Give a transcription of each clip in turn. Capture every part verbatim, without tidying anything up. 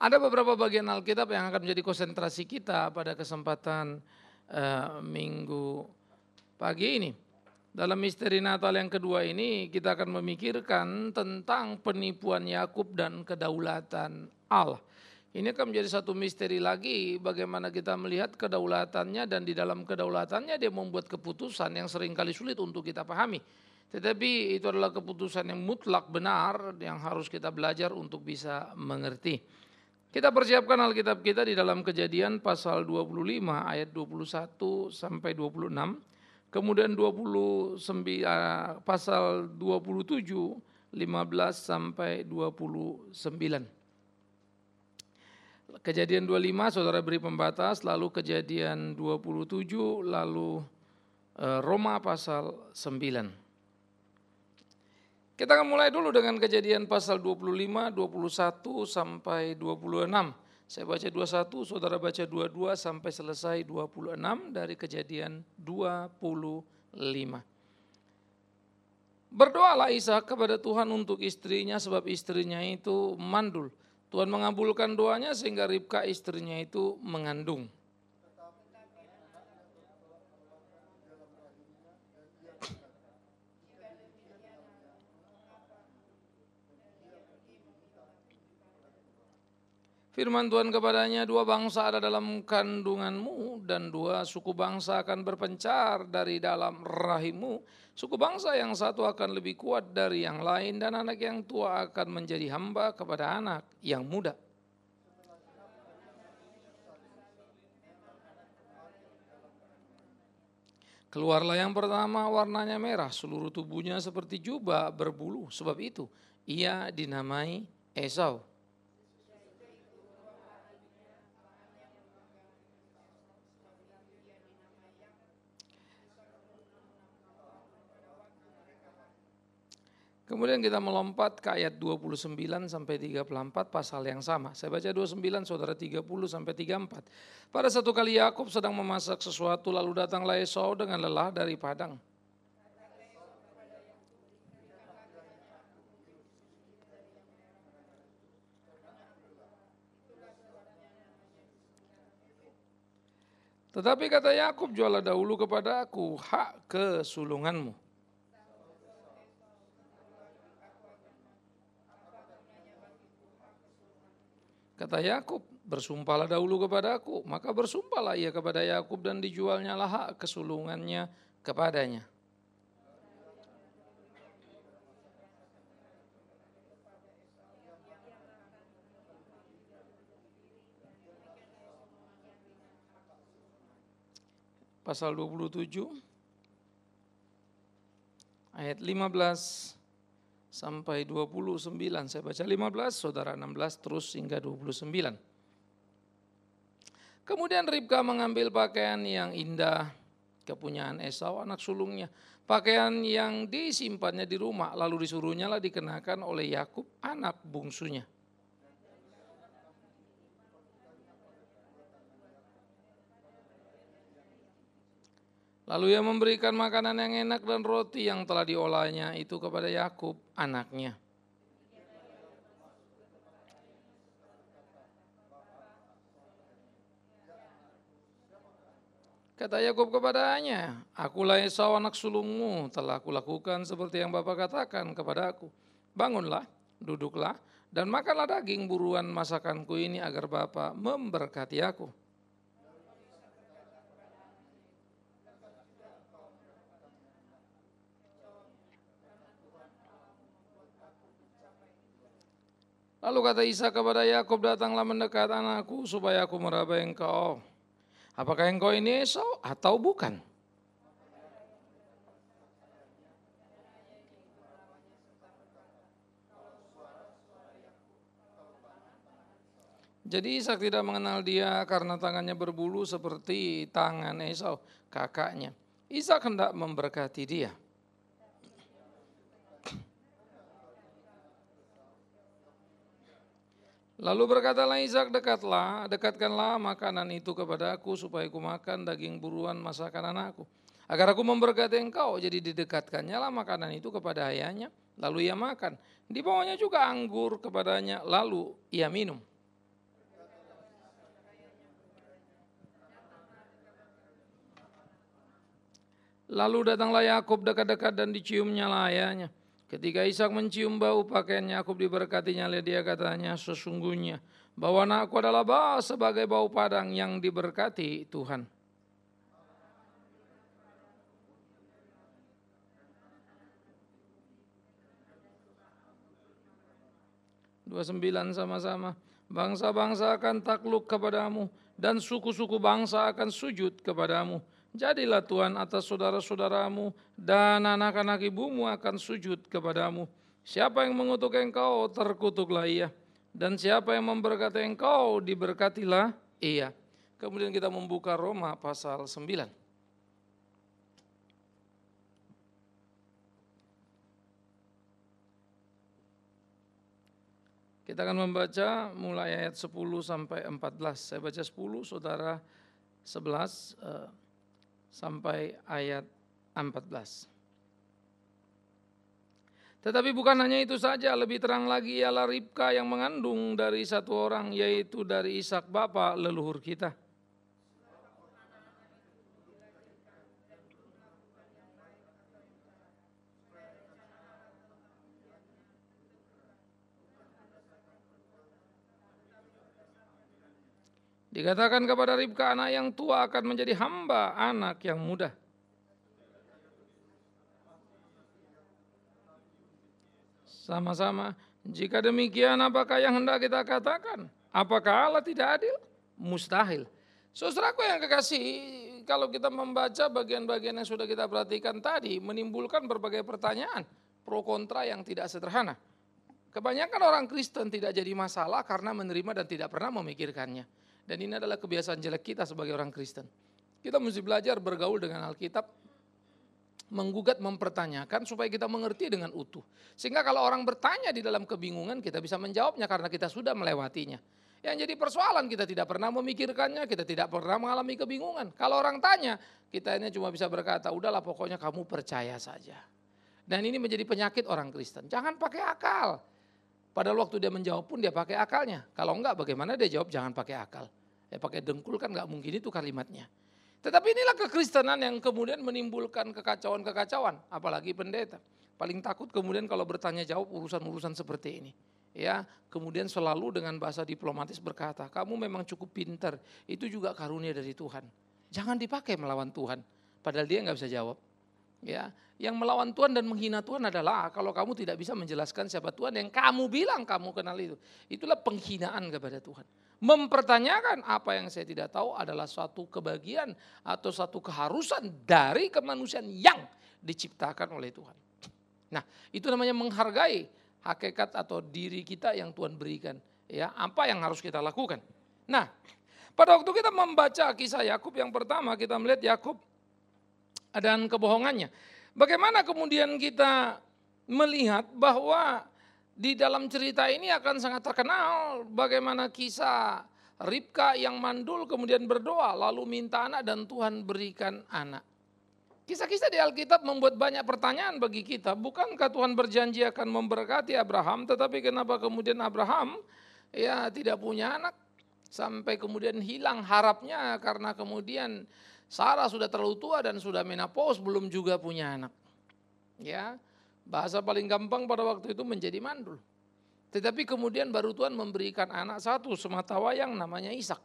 Ada beberapa bagian Alkitab yang akan menjadi konsentrasi kita pada kesempatan uh, minggu pagi ini. Dalam misteri Natal yang kedua ini kita akan memikirkan tentang penipuan Yakub dan kedaulatan Allah. Ini akan menjadi satu misteri lagi bagaimana kita melihat kedaulatannya dan di dalam kedaulatannya dia membuat keputusan yang seringkali sulit untuk kita pahami. Tetapi itu adalah keputusan yang mutlak benar yang harus kita belajar untuk bisa mengerti. Kita persiapkan Alkitab kita di dalam Kejadian pasal dua puluh lima ayat dua puluh satu sampai dua puluh enam. Kemudian dua puluh sembilan, pasal dua puluh tujuh, lima belas sampai dua puluh sembilan. Kejadian dua puluh lima saudara beri pembatas, lalu Kejadian dua puluh tujuh, lalu Roma pasal sembilan. Kita akan mulai dulu dengan Kejadian pasal dua puluh lima, dua puluh satu sampai dua puluh enam. Saya baca dua puluh satu, saudara baca dua puluh dua sampai selesai dua puluh enam dari Kejadian dua puluh lima. Berdoalah Ishak kepada Tuhan untuk istrinya sebab istrinya itu mandul. Tuhan mengabulkan doanya sehingga Ribka istrinya itu mengandung. Firman Tuhan kepadanya, dua bangsa ada dalam kandunganmu dan dua suku bangsa akan berpencar dari dalam rahimmu. Suku bangsa yang satu akan lebih kuat dari yang lain dan anak yang tua akan menjadi hamba kepada anak yang muda. Keluarlah yang pertama warnanya merah, seluruh tubuhnya seperti jubah berbulu. Sebab itu ia dinamai Esau. Kemudian kita melompat ke ayat dua puluh sembilan sampai tiga puluh empat pasal yang sama. Saya baca dua puluh sembilan, saudara tiga puluh sampai tiga puluh empat. Pada satu kali Yakub sedang memasak sesuatu lalu datanglah Esau dengan lelah dari padang. Tetapi kata Yakub, jualah dahulu kepada aku hak kesulunganmu. Kata Yakub, bersumpahlah dahulu kepada aku. Maka bersumpahlah ia kepada Yakub dan dijualnya lah hak kesulungannya kepadanya. Pasal dua puluh tujuh ayat lima belas sampai dua puluh sembilan. Saya baca lima belas, saudara enam belas terus hingga dua puluh sembilan. Kemudian Ribka mengambil pakaian yang indah kepunyaan Esau anak sulungnya, pakaian yang disimpannya di rumah, lalu disuruhnya lah dikenakan oleh Yakub anak bungsunya. Lalu ia memberikan makanan yang enak dan roti yang telah diolahnya itu kepada Yakub anaknya. Kata Yakub kepadanya, akulah Esau anak sulungmu, telah kulakukan seperti yang Bapa katakan kepada aku. Bangunlah, duduklah, dan makanlah daging buruan masakanku ini agar Bapa memberkati aku. Lalu kata Ishak kepada Yakub, datanglah mendekat anakku supaya aku meraba engkau. Apakah engkau ini Esau atau bukan? Jadi Ishak tidak mengenal dia karena tangannya berbulu seperti tangan Esau, kakaknya. Ishak hendak memberkati dia. Lalu berkatalah Ishak, dekatlah, dekatkanlah makanan itu kepada aku supaya aku makan daging buruan masakan anakku. Agar aku memberkati engkau, jadi didekatkannya lah makanan itu kepada ayahnya, lalu ia makan. Dibawanya juga anggur kepadanya, lalu ia minum. Lalu datanglah Yakub dekat-dekat dan diciumnya layanya. Ketika Ishak mencium bau pakaian Yakub diberkatinya oleh dia, katanya, sesungguhnya bahwa anakku adalah bau sebagai bau padang yang diberkati Tuhan. dua puluh sembilan sama-sama. Bangsa-bangsa akan takluk kepadamu dan suku-suku bangsa akan sujud kepadamu. Jadilah Tuhan atas saudara-saudaramu dan anak-anak ibumu akan sujud kepadamu. Siapa yang mengutuk engkau, terkutuklah ia. Dan siapa yang memberkati engkau, diberkatilah ia. Kemudian kita membuka Roma pasal sembilan. Kita akan membaca mulai ayat sepuluh sampai empat belas. Saya baca sepuluh, saudara sebelas eh, sampai ayat empat belas. Tetapi bukan hanya itu saja, lebih terang lagi ialah Ribka yang mengandung dari satu orang, yaitu dari Ishak bapa leluhur kita. Dikatakan kepada Ribka, anak yang tua akan menjadi hamba anak yang muda. Sama-sama, jika demikian apakah yang hendak kita katakan? Apakah Allah tidak adil? Mustahil. Saudaraku yang kekasih, kalau kita membaca bagian-bagian yang sudah kita perhatikan tadi, menimbulkan berbagai pertanyaan, pro kontra yang tidak sederhana. Kebanyakan orang Kristen tidak jadi masalah karena menerima dan tidak pernah memikirkannya. Dan ini adalah kebiasaan jelek kita sebagai orang Kristen. Kita mesti belajar bergaul dengan Alkitab, menggugat, mempertanyakan supaya kita mengerti dengan utuh. Sehingga kalau orang bertanya di dalam kebingungan, kita bisa menjawabnya karena kita sudah melewatinya. Yang jadi persoalan, kita tidak pernah memikirkannya, kita tidak pernah mengalami kebingungan. Kalau orang tanya, kita ini cuma bisa berkata, udahlah pokoknya kamu percaya saja. Dan ini menjadi penyakit orang Kristen. Jangan pakai akal. Pada waktu dia menjawab pun dia pakai akalnya. Kalau enggak bagaimana dia jawab jangan pakai akal. Ya pakai dengkul kan enggak mungkin itu kalimatnya. Tetapi inilah kekristenan yang kemudian menimbulkan kekacauan-kekacauan. Apalagi pendeta. Paling takut kemudian kalau bertanya jawab urusan-urusan seperti ini. Ya, kemudian selalu dengan bahasa diplomatis berkata, kamu memang cukup pintar. Itu juga karunia dari Tuhan. Jangan dipakai melawan Tuhan. Padahal dia enggak bisa jawab. Ya, yang melawan Tuhan dan menghina Tuhan adalah kalau kamu tidak bisa menjelaskan siapa Tuhan yang kamu bilang kamu kenal itu. Itulah penghinaan kepada Tuhan. Mempertanyakan apa yang saya tidak tahu adalah suatu kebahagiaan atau satu keharusan dari kemanusiaan yang diciptakan oleh Tuhan. Nah, itu namanya menghargai hakikat atau diri kita yang Tuhan berikan. Ya, apa yang harus kita lakukan? Nah, pada waktu kita membaca kisah Yakub yang pertama, kita melihat Yakub dan kebohongannya. Bagaimana kemudian kita melihat bahwa di dalam cerita ini akan sangat terkenal bagaimana kisah Ribka yang mandul kemudian berdoa lalu minta anak dan Tuhan berikan anak. Kisah-kisah di Alkitab membuat banyak pertanyaan bagi kita. Bukankah Tuhan berjanji akan memberkati Abraham, tetapi kenapa kemudian Abraham ya tidak punya anak sampai kemudian hilang harapnya karena kemudian Sarah sudah terlalu tua dan sudah menopause, belum juga punya anak. Ya, bahasa paling gampang pada waktu itu menjadi mandul. Tetapi kemudian baru Tuhan memberikan anak satu sematawayang namanya Ishak.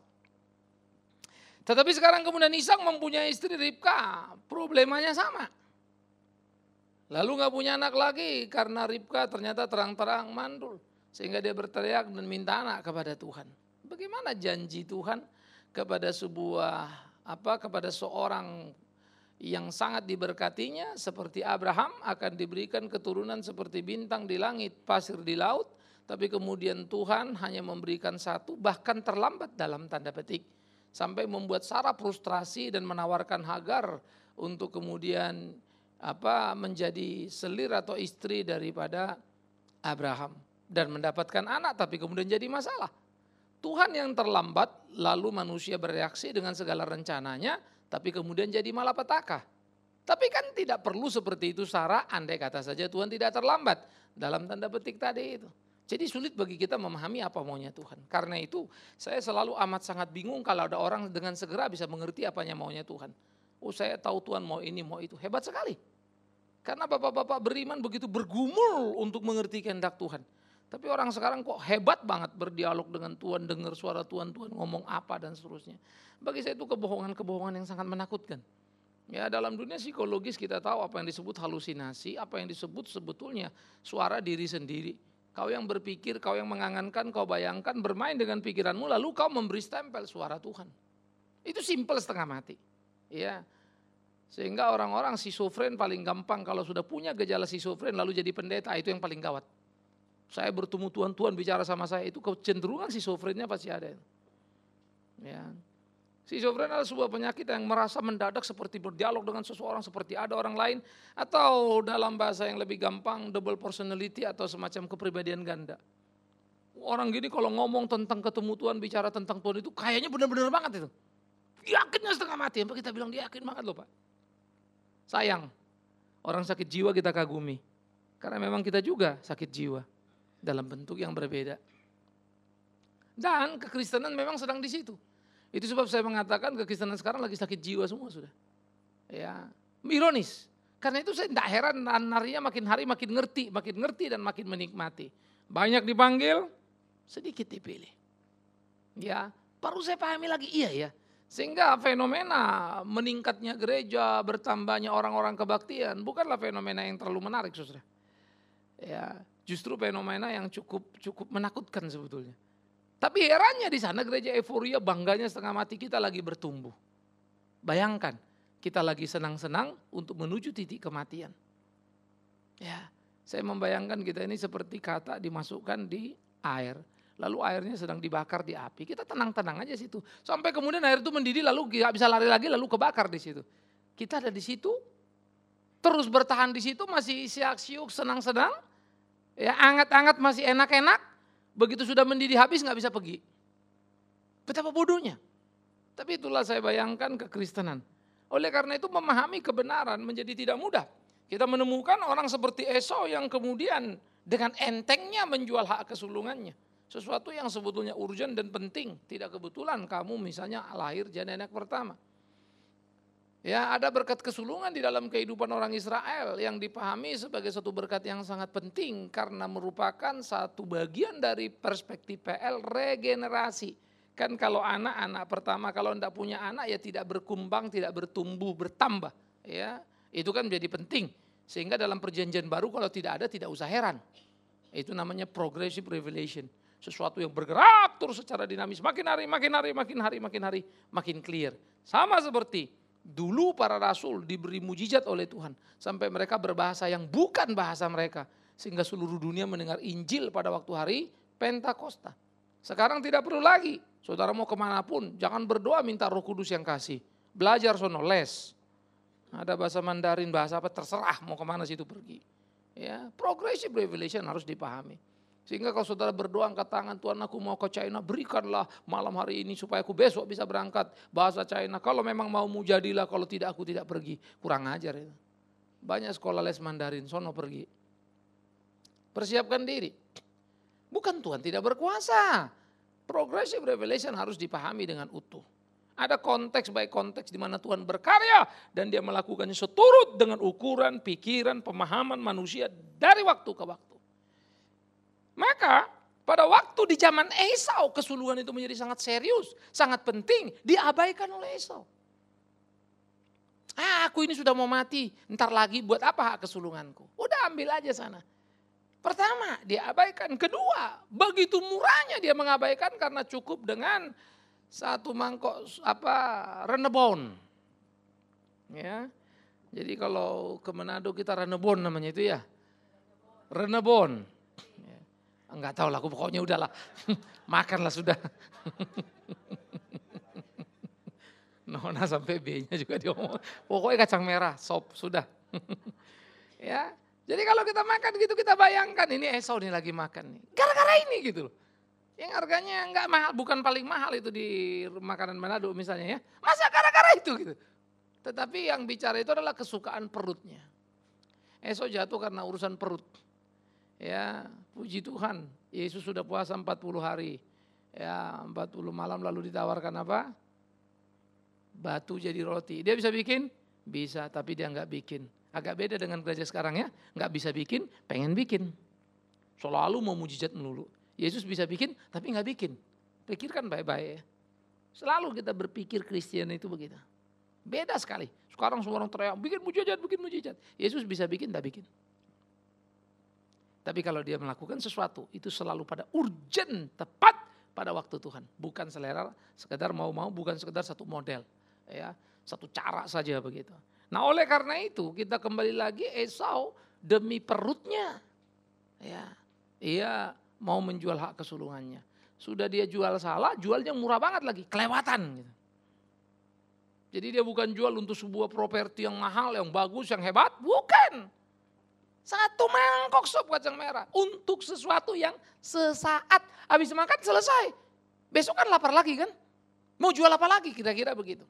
Tetapi sekarang kemudian Ishak mempunyai istri Ribka, problemanya sama. Lalu gak punya anak lagi karena Ribka ternyata terang-terang mandul. Sehingga dia berteriak dan minta anak kepada Tuhan. Bagaimana janji Tuhan kepada sebuah apa kepada seorang yang sangat diberkatinya seperti Abraham akan diberikan keturunan seperti bintang di langit, pasir di laut, tapi kemudian Tuhan hanya memberikan satu bahkan terlambat dalam tanda petik sampai membuat Sarah frustrasi dan menawarkan Hagar untuk kemudian apa menjadi selir atau istri daripada Abraham dan mendapatkan anak tapi kemudian jadi masalah. Tuhan yang terlambat, lalu manusia bereaksi dengan segala rencananya, tapi kemudian jadi malapetaka. Tapi kan tidak perlu seperti itu Sarah, andai kata saja Tuhan tidak terlambat. Dalam tanda petik tadi itu. Jadi sulit bagi kita memahami apa maunya Tuhan. Karena itu saya selalu amat sangat bingung kalau ada orang dengan segera bisa mengerti apanya maunya Tuhan. Oh saya tahu Tuhan mau ini, mau itu. Hebat sekali. Karena bapak-bapak beriman begitu bergumul untuk mengerti kehendak Tuhan. Tapi orang sekarang kok hebat banget berdialog dengan Tuhan, dengar suara Tuhan, Tuhan ngomong apa dan seterusnya. Bagi saya itu kebohongan-kebohongan yang sangat menakutkan. Ya dalam dunia psikologis kita tahu apa yang disebut halusinasi, apa yang disebut sebetulnya suara diri sendiri. Kau yang berpikir, kau yang mengangankan, kau bayangkan, bermain dengan pikiranmu, lalu kau memberi stempel suara Tuhan. Itu simple setengah mati. Ya, sehingga orang-orang schizofren paling gampang kalau sudah punya gejala schizofren lalu jadi pendeta, itu yang paling gawat. Saya bertemu Tuhan, Tuhan bicara sama saya, itu kecenderungan schizofrennya pasti ada. Ya. Schizofren adalah sebuah penyakit yang merasa mendadak seperti berdialog dengan seseorang, seperti ada orang lain, atau dalam bahasa yang lebih gampang double personality atau semacam kepribadian ganda. Orang gini kalau ngomong tentang ketemu Tuhan, bicara tentang Tuhan itu kayaknya benar-benar banget itu. Yakinnya setengah mati, apa kita bilang dia yakin banget loh Pak. Sayang, orang sakit jiwa kita kagumi, karena memang kita juga sakit jiwa dalam bentuk yang berbeda. Dan kekristenan memang sedang di situ. Itu sebab saya mengatakan kekristenan sekarang lagi sakit jiwa semua sudah. Ya, ironis. Karena itu saya tidak heran narinya makin hari makin ngerti, makin ngerti dan makin menikmati. Banyak dipanggil, sedikit dipilih. Ya, baru saya pahami lagi, iya ya. Sehingga fenomena meningkatnya gereja, bertambahnya orang-orang kebaktian bukanlah fenomena yang terlalu menarik, Saudara. Ya, justru fenomena yang cukup cukup menakutkan sebetulnya. Tapi herannya di sana gereja euforia, bangganya setengah mati kita lagi bertumbuh. Bayangkan, kita lagi senang-senang untuk menuju titik kematian. Ya, saya membayangkan kita ini seperti kata dimasukkan di air. Lalu airnya sedang dibakar di api. Kita tenang-tenang aja situ. Sampai kemudian air itu mendidih lalu gak bisa lari lagi lalu kebakar di situ. Kita ada di situ, terus bertahan di situ masih siak-siuk senang-senang. Ya, anget-anget masih enak-enak. Begitu sudah mendidih habis nggak bisa pergi. Betapa bodohnya. Tapi itulah saya bayangkan kekristenan. Oleh karena itu memahami kebenaran menjadi tidak mudah. Kita menemukan orang seperti Esau yang kemudian dengan entengnya menjual hak kesulungannya. Sesuatu yang sebetulnya urgent dan penting. Tidak kebetulan kamu misalnya lahir jadi anak pertama. Ya, ada berkat kesulungan di dalam kehidupan orang Israel yang dipahami sebagai satu berkat yang sangat penting karena merupakan satu bagian dari perspektif P L regenerasi. Kan kalau anak, anak pertama kalau tidak punya anak ya tidak berkembang, tidak bertumbuh, bertambah. Ya, itu kan menjadi penting. Sehingga dalam perjanjian baru kalau tidak ada tidak usah heran. Itu namanya progressive revelation. Sesuatu yang bergerak terus secara dinamis. Makin hari, makin hari, makin hari, makin hari, makin clear. Sama seperti dulu para rasul diberi mujizat oleh Tuhan. Sampai mereka berbahasa yang bukan bahasa mereka. Sehingga seluruh dunia mendengar Injil pada waktu hari Pentakosta. Sekarang tidak perlu lagi. Saudara mau kemanapun, jangan berdoa minta Roh Kudus yang kasih. Belajar sono, les. Ada bahasa Mandarin, bahasa apa, terserah mau kemana situ pergi. Ya, progressive revelation harus dipahami. Sehingga kalau saudara berdoa angkat tangan, Tuhan aku mau ke China, berikanlah malam hari ini supaya aku besok bisa berangkat bahasa China. Kalau memang mau jadilah, kalau tidak aku tidak pergi. Kurang ajar itu. Banyak sekolah les Mandarin, sono pergi. Persiapkan diri. Bukan Tuhan tidak berkuasa. Progressive revelation harus dipahami dengan utuh. Ada konteks baik konteks di mana Tuhan berkarya dan dia melakukannya seturut dengan ukuran, pikiran, pemahaman manusia dari waktu ke waktu. Maka pada waktu di zaman Esau kesulungan itu menjadi sangat serius, sangat penting, diabaikan oleh Esau. Ah, aku ini sudah mau mati, ntar lagi buat apa hak kesulunganku? Udah ambil aja sana. Pertama, diabaikan. Kedua, begitu murahnya dia mengabaikan karena cukup dengan satu mangkok apa renebon. Ya. Jadi kalau ke Manado kita renebon namanya itu ya. Renebon. Enggak tahu lah, aku pokoknya udahlah. Makanlah sudah. Nona sampai B-nya juga diomong. Pokoknya kacang merah, sop, sudah. Ya. Jadi kalau kita makan gitu kita bayangkan ini Esau nih lagi makan nih. Gara-gara ini gitu loh. Yang harganya enggak mahal, bukan paling mahal itu di makanan Manado misalnya ya. Masa gara-gara itu gitu. Tetapi yang bicara itu adalah kesukaan perutnya. Esau jatuh karena urusan perut. Ya, puji Tuhan, Yesus sudah puasa empat puluh hari. Ya, empat puluh malam lalu ditawarkan apa? batu jadi roti. Dia bisa bikin? Bisa, tapi dia nggak bikin. Agak beda dengan gereja sekarang ya, nggak bisa bikin, pengen bikin. Selalu mau mujizat melulu. Yesus bisa bikin, tapi nggak bikin. Pikirkan baik-baik ya. Selalu kita berpikir Kristen itu begitu. Beda sekali. Sekarang semua orang teriak, bikin mujizat, bikin mujizat. Yesus bisa bikin, tak bikin. Tapi kalau dia melakukan sesuatu, itu selalu pada urgent, tepat pada waktu Tuhan. Bukan selera, sekedar mau-mau, bukan sekedar satu model. Ya, satu cara saja begitu. Nah oleh karena itu kita kembali lagi Esau demi perutnya. Ya, ia mau menjual hak kesulungannya. Sudah dia jual salah, jualnya murah banget lagi, kelewatan. Gitu. Jadi dia bukan jual untuk sebuah properti yang mahal, yang bagus, yang hebat. Bukan. Satu mangkok sop kacang merah untuk sesuatu yang sesaat. Habis makan selesai. Besok kan lapar lagi kan. Mau jual apa lagi kira-kira begitu.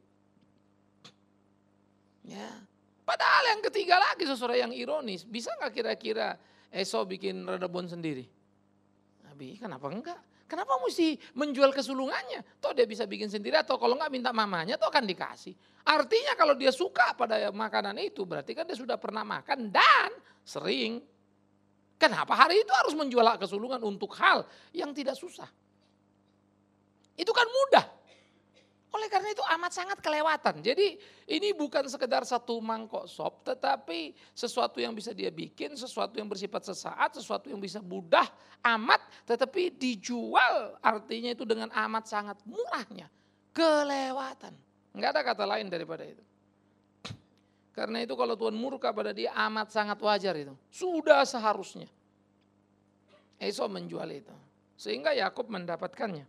Ya. Padahal yang ketiga lagi saudara yang ironis. Bisa gak kira-kira Esau bikin redebon sendiri? Nabi kenapa enggak? Kenapa mesti menjual kesulungannya? Toh dia bisa bikin sendiri atau kalau enggak minta mamanya toh kan dikasih. Artinya kalau dia suka pada makanan itu berarti kan dia sudah pernah makan dan sering. Kenapa hari itu harus menjual hak kesulungan untuk hal yang tidak susah? Itu kan mudah. Oleh karena itu amat sangat kelewatan. Jadi ini bukan sekedar satu mangkok sop, tetapi sesuatu yang bisa dia bikin, sesuatu yang bersifat sesaat, sesuatu yang bisa mudah amat, tetapi dijual artinya itu dengan amat sangat murahnya. Kelewatan. Enggak ada kata lain daripada itu. Karena itu kalau Tuhan murka pada dia amat sangat wajar itu. Sudah seharusnya. Esau menjual itu. Sehingga Yakub mendapatkannya.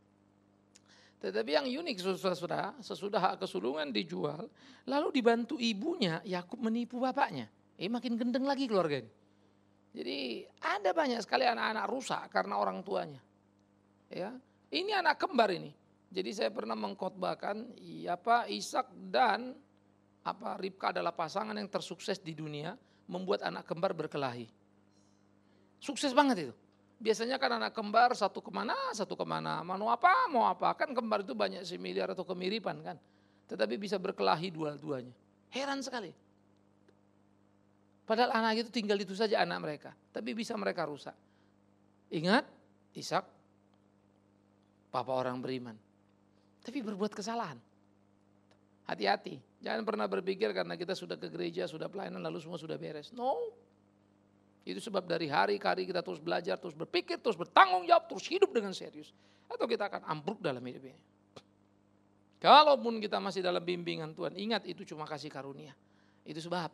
Tetapi yang unik saudara, sesudah hak kesulungan dijual, lalu dibantu ibunya, Yakub menipu bapaknya. Eh makin gendeng lagi keluarganya. Jadi ada banyak sekali anak-anak rusak karena orang tuanya. Ya, ini anak kembar ini. Jadi saya pernah mengkhotbahkan, ya Pak Ishak dan apa Ribka adalah pasangan yang tersukses di dunia, membuat anak kembar berkelahi. Sukses banget itu. Biasanya kan anak kembar satu kemana, satu kemana, mau apa, mau apa. Kan kembar itu banyak similiar atau kemiripan kan. Tetapi bisa berkelahi dua-duanya. Heran sekali. Padahal anak itu tinggal itu saja anak mereka. Tapi bisa mereka rusak. Ingat, Ishak, papa orang beriman. Tapi berbuat kesalahan. Hati-hati. Jangan pernah berpikir karena kita sudah ke gereja, sudah pelayanan, lalu semua sudah beres. No. Itu sebab dari hari ke hari kita terus belajar, terus berpikir, terus bertanggung jawab, terus hidup dengan serius. Atau kita akan ambruk dalam hidup ini. Kalaupun kita masih dalam bimbingan Tuhan, ingat itu cuma kasih karunia. Itu sebab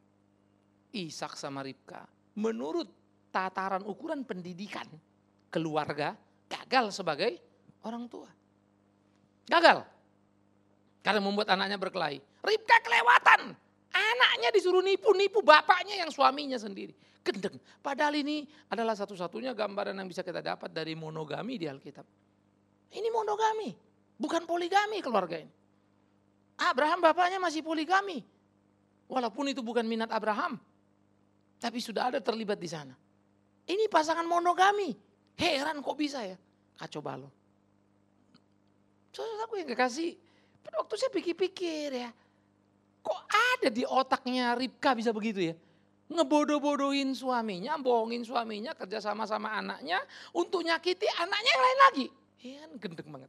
Ishak sama Ribka menurut tataran ukuran pendidikan keluarga gagal sebagai orang tua. Gagal. Karena membuat anaknya berkelahi. Ribka kelewatan. Anaknya disuruh nipu-nipu bapaknya yang suaminya sendiri. Gendeng. Padahal ini adalah satu-satunya gambaran yang bisa kita dapat dari monogami di Alkitab. Ini monogami. Bukan poligami keluarga ini. Abraham bapaknya masih poligami. Walaupun itu bukan minat Abraham. Tapi sudah ada terlibat di sana. Ini pasangan monogami. Heran kok bisa ya. Kacau balau. Saudaraku yang kekasih. Pada waktu saya pikir-pikir ya. Kok ada di otaknya Ribka bisa begitu ya. Ngebodoh-bodohin suaminya, bohongin suaminya, kerja sama-sama anaknya. Untuk nyakiti anaknya yang lain lagi. Iya kan gendeng banget.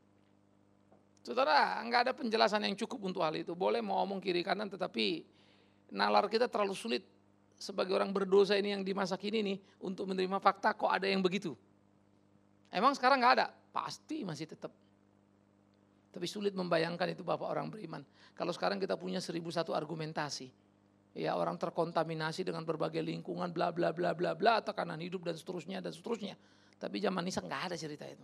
Saudara enggak ada penjelasan yang cukup untuk hal itu. Boleh mau ngomong kiri kanan tetapi nalar kita terlalu sulit. Sebagai orang berdosa ini yang di masa kini nih. Untuk menerima fakta kok ada yang begitu. Emang sekarang enggak ada? Pasti masih tetap. Tapi sulit membayangkan itu Bapak orang beriman. Kalau sekarang kita punya seribu satu argumentasi. Ya orang terkontaminasi dengan berbagai lingkungan bla bla bla bla bla. Tekanan hidup dan seterusnya dan seterusnya. Tapi zaman Ishak enggak ada cerita itu.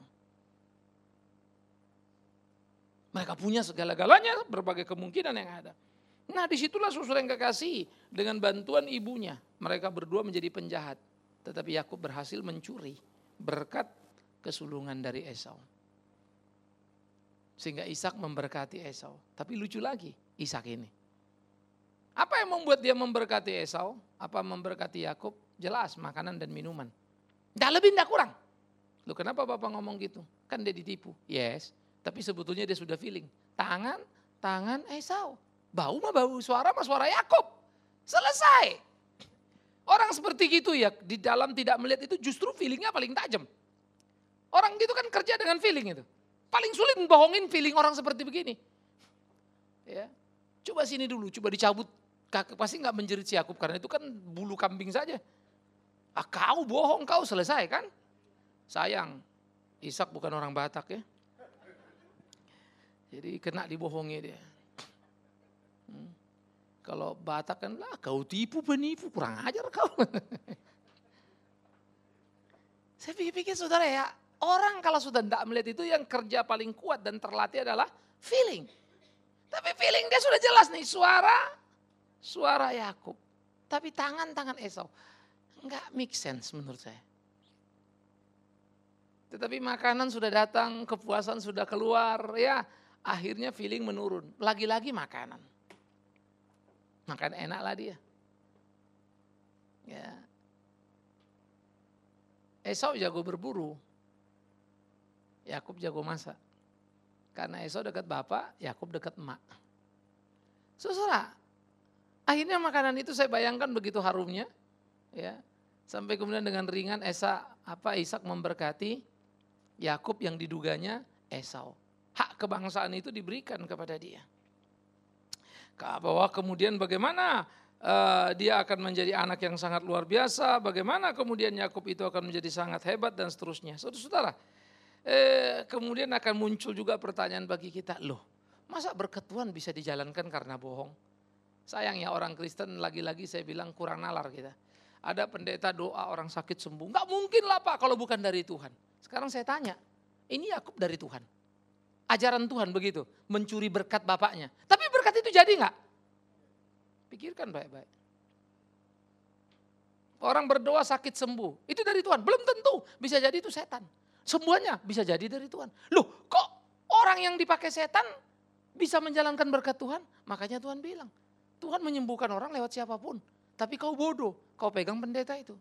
Mereka punya segala-galanya berbagai kemungkinan yang ada. Nah disitulah saudara yang kekasih. Dengan bantuan ibunya. Mereka berdua menjadi penjahat. Tetapi Yakub berhasil mencuri berkat kesulungan dari Esau. Sehingga Ishak memberkati Esau. Tapi lucu lagi Ishak ini. Apa yang membuat dia memberkati Esau? Apa memberkati Yakub? Jelas makanan dan minuman. Tidak lebih, tidak kurang. Loh kenapa Bapak ngomong gitu? Kan dia ditipu. Yes, tapi sebetulnya dia sudah feeling. Tangan tangan Esau. Bau mah bau, suara mah suara Yakub. Selesai. Orang seperti gitu ya, di dalam tidak melihat itu justru feelingnya paling tajam. Orang gitu kan kerja dengan feeling itu. Paling sulit membohongin feeling orang seperti begini. Ya, coba sini dulu, coba dicabut. Pasti nggak menjerit si Yakub karena itu kan bulu kambing saja. Ah, kau bohong, kau selesai kan? Sayang, Ishak bukan orang Batak ya. Jadi kena dibohongi dia. Hmm. Kalau Batak kan lah kau tipu penipu, kurang ajar kau. Saya pikir-pikir saudara ya, orang kalau sudah tidak melihat itu yang kerja paling kuat dan terlatih adalah feeling. Tapi feeling dia sudah jelas nih, suara suara Yakub. Tapi tangan-tangan Esau. Enggak make sense menurut saya. Tetapi makanan sudah datang, kepuasan sudah keluar, ya akhirnya feeling menurun. Lagi-lagi makanan. Makan enak lah dia. Ya. Esau jago berburu. Yakub jago masak. Karena Esau dekat bapak, Yakub dekat emak. Saudara, akhirnya makanan itu saya bayangkan begitu harumnya. Ya, sampai kemudian dengan ringan Esa apa Ishak memberkati Yakub yang diduganya Esau. Hak kebangsaan itu diberikan kepada dia. Bahwa kemudian bagaimana uh, dia akan menjadi anak yang sangat luar biasa, bagaimana kemudian Yakub itu akan menjadi sangat hebat dan seterusnya. Saudara-saudara, eh, kemudian akan muncul juga pertanyaan bagi kita, loh, masa berkat Tuhan bisa dijalankan karena bohong? Sayangnya orang Kristen lagi-lagi saya bilang kurang nalar kita. Ada pendeta doa orang sakit sembuh. Enggak mungkin lah Pak kalau bukan dari Tuhan. Sekarang saya tanya, ini Yakub dari Tuhan. Ajaran Tuhan begitu, mencuri berkat bapaknya. Tapi berkat itu jadi enggak? Pikirkan baik-baik. Orang berdoa sakit sembuh, itu dari Tuhan. Belum tentu, bisa jadi itu setan. Semuanya bisa jadi dari Tuhan. Loh kok orang yang dipakai setan bisa menjalankan berkat Tuhan? Makanya Tuhan bilang, Tuhan menyembuhkan orang lewat siapapun. Tapi kau bodoh, kau pegang pendeta itu.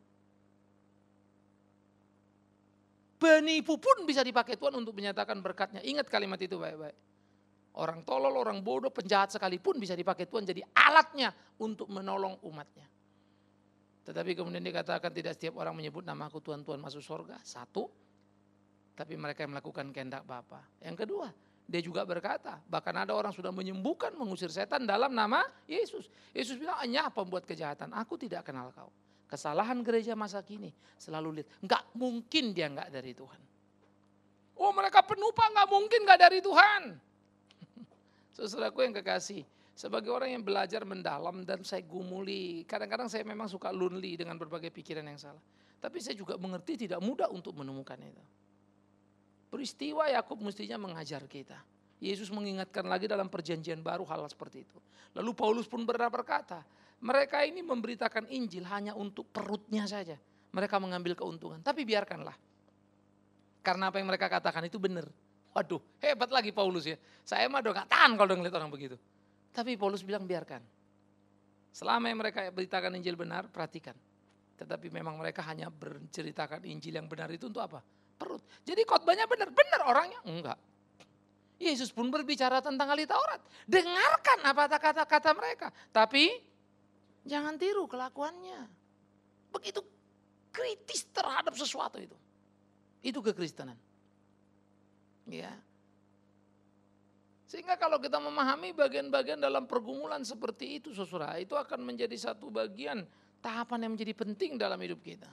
Penipu pun bisa dipakai Tuhan untuk menyatakan berkatnya. Ingat kalimat itu baik-baik. Orang tolol, orang bodoh, penjahat sekalipun bisa dipakai Tuhan jadi alatnya untuk menolong umatnya. Tetapi kemudian dikatakan tidak setiap orang menyebut nama aku Tuhan, Tuhan masuk surga. Satu, tapi mereka yang melakukan kehendak Bapa. Yang kedua, dia juga berkata, bahkan ada orang sudah menyembuhkan, mengusir setan dalam nama Yesus. Yesus bilang, hanya pembuat kejahatan, aku tidak kenal kau. Kesalahan gereja masa kini selalu lihat, enggak mungkin dia enggak dari Tuhan. Oh mereka penumpang enggak mungkin enggak dari Tuhan. Saudaraku yang kekasih, sebagai orang yang belajar mendalam dan saya gumuli, kadang-kadang saya memang suka lonely dengan berbagai pikiran yang salah. Tapi saya juga mengerti tidak mudah untuk menemukan itu. Peristiwa Yakub mestinya mengajar kita. Yesus mengingatkan lagi dalam perjanjian baru hal seperti itu. Lalu Paulus pun berkata, mereka ini memberitakan Injil hanya untuk perutnya saja. Mereka mengambil keuntungan, tapi biarkanlah. Karena apa yang mereka katakan itu benar. Waduh, hebat lagi Paulus ya. Saya mah udah gak tahan kalau udah ngeliat orang begitu. Tapi Paulus bilang biarkan. Selama yang mereka beritakan Injil benar, perhatikan. Tetapi memang mereka hanya berceritakan Injil yang benar itu untuk apa? Perut. Jadi khotbahnya benar, benar orangnya enggak. Yesus pun berbicara tentang ahli Taurat. Dengarkan apa kata-kata mereka, tapi jangan tiru kelakuannya. Begitu kritis terhadap sesuatu itu. Itu kekristenan. Ya. Sehingga kalau kita memahami bagian-bagian dalam pergumulan seperti itu, saudara, itu akan menjadi satu bagian tahapan yang menjadi penting dalam hidup kita.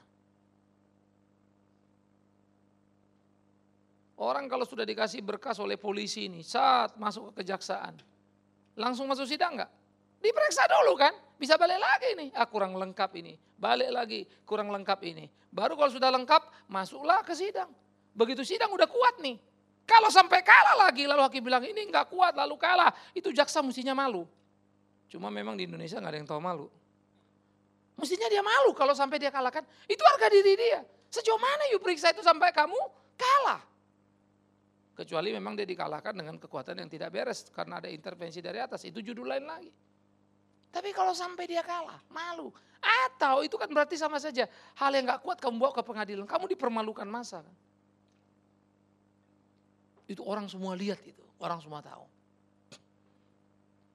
Orang kalau sudah dikasih berkas oleh polisi ini, saat masuk ke kejaksaan, langsung masuk sidang enggak? Diperiksa dulu kan, bisa balik lagi nih, ah kurang lengkap ini, balik lagi kurang lengkap ini. Baru kalau sudah lengkap, masuklah ke sidang. Begitu sidang udah kuat nih. Kalau sampai kalah lagi, lalu hakim bilang ini enggak kuat, lalu kalah, itu jaksa mestinya malu. Cuma memang di Indonesia enggak ada yang tahu malu. Mestinya dia malu kalau sampai dia kalah kan, itu harga diri dia. Sejauh mana you periksa itu sampai kamu kalah? Kecuali memang dia dikalahkan dengan kekuatan yang tidak beres karena ada intervensi dari atas, itu judul lain lagi. Tapi kalau sampai dia kalah, malu. Atau itu kan berarti sama saja, hal yang gak kuat kamu bawa ke pengadilan, kamu dipermalukan masa. Kan? Itu orang semua lihat itu, orang semua tahu.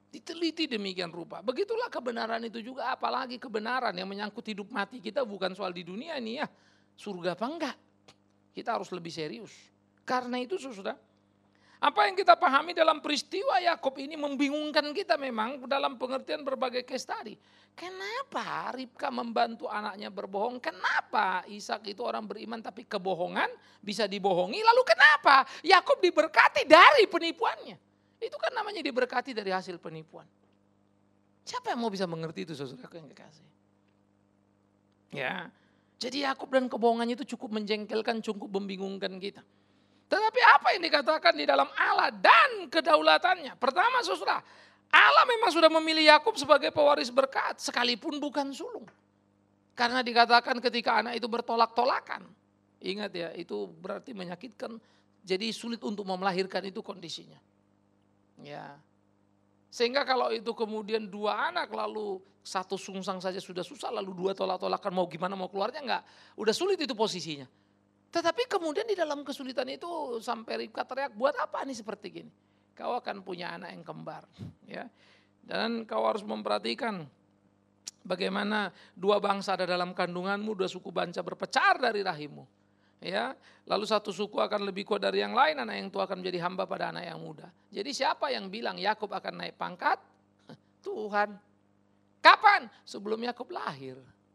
Diteliti demikian rupa. Begitulah kebenaran itu juga, apalagi kebenaran yang menyangkut hidup mati kita bukan soal di dunia ini ya. Surga apa enggak? Kita harus lebih serius. Karena itu saudara, apa yang kita pahami dalam peristiwa Yakub ini membingungkan kita memang dalam pengertian berbagai case tadi. Kenapa Ribka membantu anaknya berbohong? Kenapa Ishak itu orang beriman tapi kebohongan bisa dibohongi? Lalu kenapa Yakub diberkati dari penipuannya? Itu kan namanya diberkati dari hasil penipuan. Siapa yang mau bisa mengerti itu saudaraku yang kekasih? Ya, jadi Yakub dan kebohongannya itu cukup menjengkelkan, cukup membingungkan kita. Tetapi apa yang dikatakan di dalam Allah dan kedaulatannya? Pertama saudara, Allah memang sudah memilih Yakub sebagai pewaris berkat sekalipun bukan sulung. Karena dikatakan ketika anak itu bertolak-tolakan. Ingat ya, itu berarti menyakitkan. Jadi sulit untuk melahirkan itu kondisinya. Ya, sehingga kalau itu kemudian dua anak lalu satu sungsang saja sudah susah, lalu dua tolak-tolakan mau gimana mau keluarnya enggak, udah sulit itu posisinya. Tetapi kemudian di dalam kesulitan itu sampai Ribka teriak, buat apa nih seperti gini? Kau akan punya anak yang kembar, ya. Dan kau harus memperhatikan bagaimana dua bangsa ada dalam kandunganmu, dua suku bangsa berpecah dari rahimmu. Ya, lalu satu suku akan lebih kuat dari yang lain, anak yang tua akan menjadi hamba pada anak yang muda. Jadi siapa yang bilang Yakub akan naik pangkat? Tuhan. Kapan? Sebelum Yakub lahir.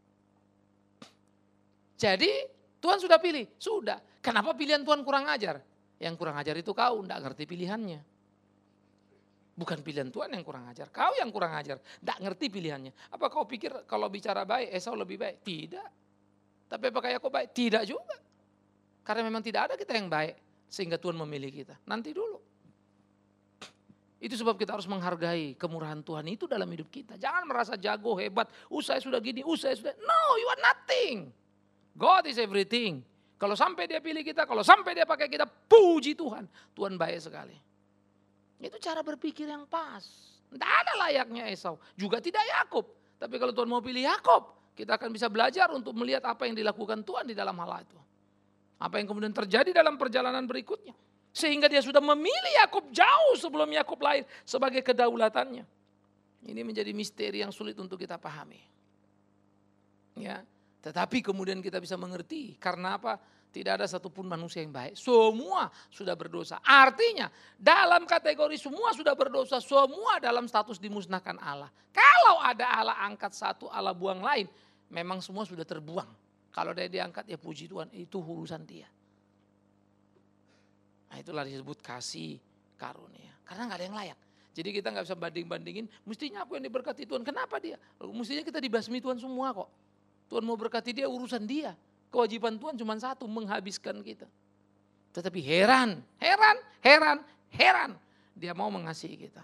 Jadi Tuhan sudah pilih, sudah. Kenapa pilihan Tuhan kurang ajar? Yang kurang ajar itu kau, enggak ngerti pilihannya. Bukan pilihan Tuhan yang kurang ajar, kau yang kurang ajar, enggak ngerti pilihannya. Apa kau pikir kalau bicara baik, Esau lebih baik? Tidak. Tapi apakah Yakub baik? Tidak juga. Karena memang tidak ada kita yang baik sehingga Tuhan memilih kita. Nanti dulu. Itu sebab kita harus menghargai kemurahan Tuhan itu dalam hidup kita. Jangan merasa jago, hebat, uh saya sudah gini, uh saya sudah. No, you are nothing. God is everything. Kalau sampai dia pilih kita, kalau sampai dia pakai kita, puji Tuhan. Tuhan baik sekali. Itu cara berpikir yang pas. Tidak ada layaknya Esau, juga tidak Yakub. Tapi kalau Tuhan mau pilih Yakub, kita akan bisa belajar untuk melihat apa yang dilakukan Tuhan di dalam hal itu. Apa yang kemudian terjadi dalam perjalanan berikutnya. Sehingga dia sudah memilih Yakub jauh sebelum Yakub lahir sebagai kedaulatannya. Ini menjadi misteri yang sulit untuk kita pahami. Ya, tetapi kemudian kita bisa mengerti. Karena apa? Tidak ada satupun manusia yang baik. Semua sudah berdosa. Artinya dalam kategori semua sudah berdosa. Semua dalam status dimusnahkan Allah. Kalau ada Allah angkat satu, Allah buang lain. Memang semua sudah terbuang. Kalau dia diangkat ya puji Tuhan, itu urusan dia. Nah itulah disebut kasih karunia. Karena gak ada yang layak. Jadi kita gak bisa banding-bandingin, mestinya aku yang diberkati Tuhan. Kenapa dia? Mestinya kita dibasmi Tuhan semua kok. Tuhan mau berkati dia, urusan dia. Kewajiban Tuhan cuma satu, menghabiskan kita. Tetapi heran, heran, heran, heran. Dia mau mengasihi kita.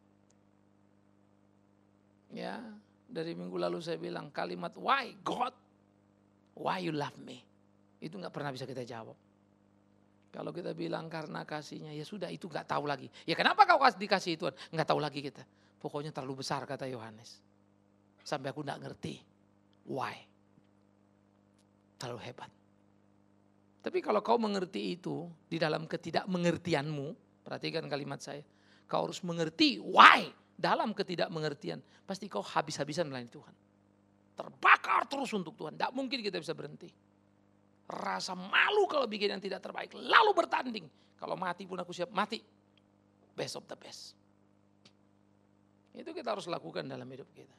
Ya, dari minggu lalu saya bilang kalimat why God? Why you love me? Itu gak pernah bisa kita jawab. Kalau kita bilang karena kasihnya, ya sudah itu gak tahu lagi. Ya kenapa kau dikasihi Tuhan? Gak tahu lagi kita. Pokoknya terlalu besar kata Yohanes. Sampai aku gak ngerti. Why? Terlalu hebat. Tapi kalau kau mengerti itu di dalam ketidakmengertianmu, perhatikan kalimat saya. Kau harus mengerti why dalam ketidakmengertian. Pasti kau habis-habisan melayani Tuhan. Terbakar terus untuk Tuhan. Tidak mungkin kita bisa berhenti. Rasa malu kalau bikin yang tidak terbaik. Lalu bertanding. Kalau mati pun aku siap mati. Best of the best. Itu kita harus lakukan dalam hidup kita.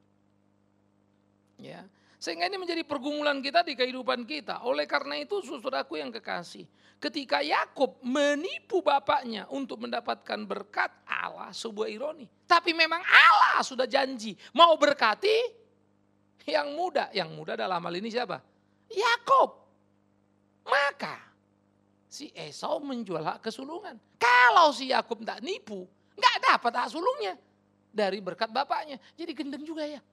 Ya, sehingga ini menjadi pergumulan kita di kehidupan kita. Oleh karena itu saudaraku yang kekasih. Ketika Yakub menipu bapaknya untuk mendapatkan berkat Allah, sebuah ironi. Tapi memang Allah sudah janji mau berkati yang muda. Yang muda dalam hal ini siapa? Yakub. Maka si Esau menjual hak kesulungan. Kalau si Yakub tidak nipu, nggak dapat hak sulungnya dari berkat bapaknya. Jadi gendeng juga ya.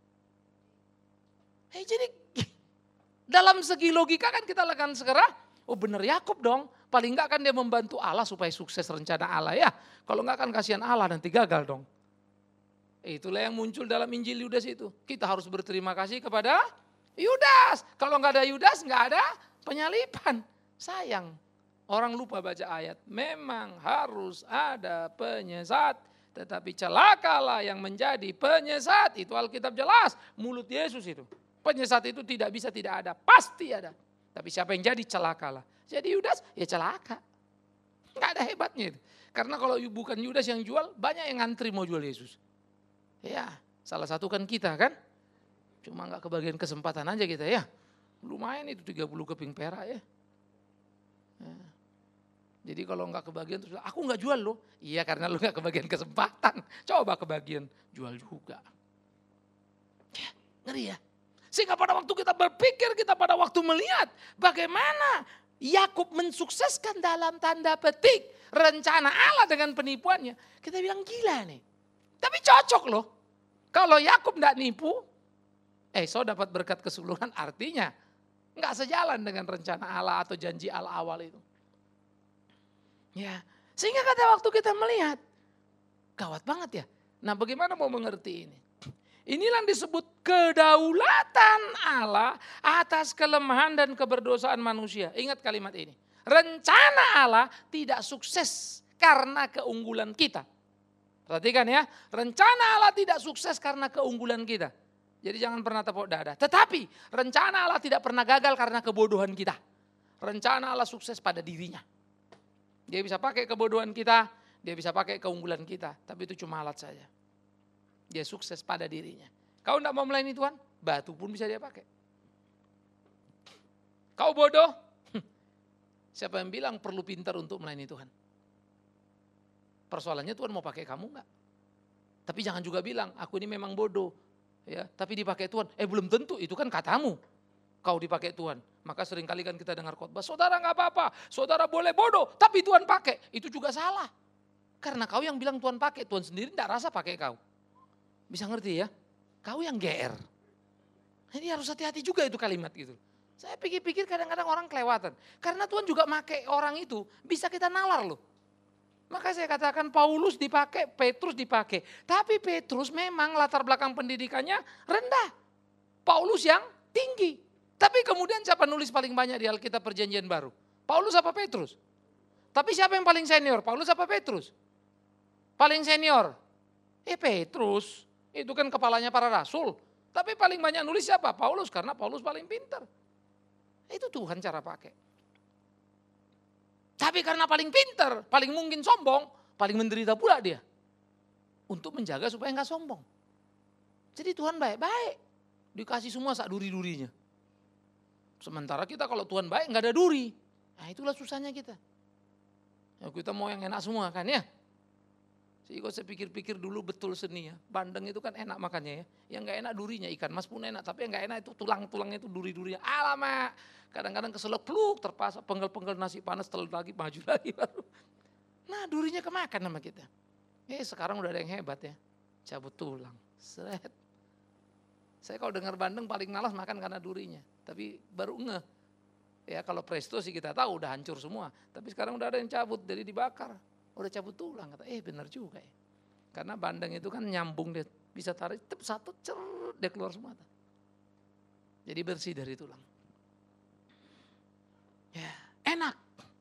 Hey, jadi dalam segi logika kan kita lakukan segera, oh benar Yakub dong. Paling enggak kan dia membantu Allah supaya sukses rencana Allah ya. Kalau enggak kan kasihan Allah nanti gagal dong. Itulah yang muncul dalam Injil Yudas itu. Kita harus berterima kasih kepada Yudas. Kalau enggak ada Yudas enggak ada penyalipan. Sayang orang lupa baca ayat. Memang harus ada penyesat Tetapi celakalah yang menjadi penyesat. Itu Alkitab jelas, mulut Yesus itu. Penyesat itu tidak bisa tidak ada, pasti ada. Tapi siapa yang jadi celakalah. Jadi Yudas ya celaka. Enggak ada hebatnya itu. Karena kalau bukan Yudas yang jual, banyak yang ngantri mau jual Yesus. Ya, salah satu kan kita kan. Cuma enggak kebagian kesempatan aja kita ya. Lumayan itu tiga puluh keping perak ya. ya. Jadi kalau enggak kebagian terus aku enggak jual loh. Iya karena lu enggak kebagian kesempatan. Coba kebagian jual juga. Ya, ngeri ya. Sehingga pada waktu kita berpikir, kita pada waktu melihat bagaimana Yakub mensukseskan dalam tanda petik rencana Allah dengan penipuannya. Kita bilang gila nih. Tapi cocok loh. Kalau Yakub enggak nipu, Esau dapat berkat keseluruhan, artinya enggak sejalan dengan rencana Allah atau janji Allah awal itu. Ya, sehingga kata waktu kita melihat, gawat banget ya. Nah bagaimana mau mengerti ini? Inilah yang disebut kedaulatan Allah atas kelemahan dan keberdosaan manusia. Ingat kalimat ini. Rencana Allah tidak sukses karena keunggulan kita. Perhatikan ya, rencana Allah tidak sukses karena keunggulan kita. Jadi jangan pernah tepuk dada. Tetapi rencana Allah tidak pernah gagal karena kebodohan kita. Rencana Allah sukses pada dirinya. Dia bisa pakai kebodohan kita, dia bisa pakai keunggulan kita. Tapi itu cuma alat saja. Dia sukses pada dirinya. Kau tidak mau melayani Tuhan, batu pun bisa dia pakai. Kau bodoh, siapa yang bilang perlu pintar untuk melayani Tuhan? Persoalannya Tuhan mau pakai kamu enggak? Tapi jangan juga bilang, aku ini memang bodoh. Ya, tapi dipakai Tuhan. Eh belum tentu, itu kan katamu. Kau dipakai Tuhan. Maka seringkali kan kita dengar khotbah, saudara enggak apa-apa, saudara boleh bodoh, tapi Tuhan pakai. Itu juga salah. Karena kau yang bilang Tuhan pakai, Tuhan sendiri tidak rasa pakai kau. Bisa ngerti ya? Kau yang G R. Jadi harus hati-hati juga itu kalimat gitu. Saya pikir-pikir kadang-kadang orang kelewatan. Karena Tuhan juga pakai orang itu, bisa kita nalar loh. Maka saya katakan Paulus dipakai, Petrus dipakai. Tapi Petrus memang latar belakang pendidikannya rendah. Paulus yang tinggi. Tapi kemudian siapa nulis paling banyak di Alkitab Perjanjian Baru? Paulus apa Petrus? Tapi siapa yang paling senior? Paulus apa Petrus? Paling senior? Eh Petrus. Itu kan kepalanya para rasul. Tapi paling banyak nulis siapa? Paulus, karena Paulus paling pintar. Itu Tuhan cara pakai. Tapi karena paling pintar, paling mungkin sombong, paling menderita pula dia. Untuk menjaga supaya enggak sombong. Jadi Tuhan baik-baik. Dikasih semua sak duri-durinya. Sementara kita kalau Tuhan baik enggak ada duri. Nah itulah susahnya kita. Ya, kita mau yang enak semua kan ya. Jadi kalau saya pikir-pikir dulu betul seni ya. Bandeng itu kan enak makannya ya. Yang gak enak durinya, ikan mas pun enak. Tapi yang gak enak itu tulang-tulangnya itu duri-durinya. Alamak, kadang-kadang keselak pluk, terpasang penggel-penggel nasi panas, telur lagi, maju lagi baru. Nah durinya kemakan sama kita. Eh sekarang udah ada yang hebat ya. Cabut tulang, seret. Saya kalau dengar bandeng paling malas makan karena durinya. Tapi baru ngeh. Ya kalau presto sih kita tahu udah hancur semua. Tapi sekarang udah ada yang cabut, jadi dibakar. Udah cabut tulang, kata eh benar juga ya. Karena bandeng itu kan nyambung, dia bisa tarik tep, satu cerut dia keluar semua. Jadi bersih dari tulang. Ya, enak.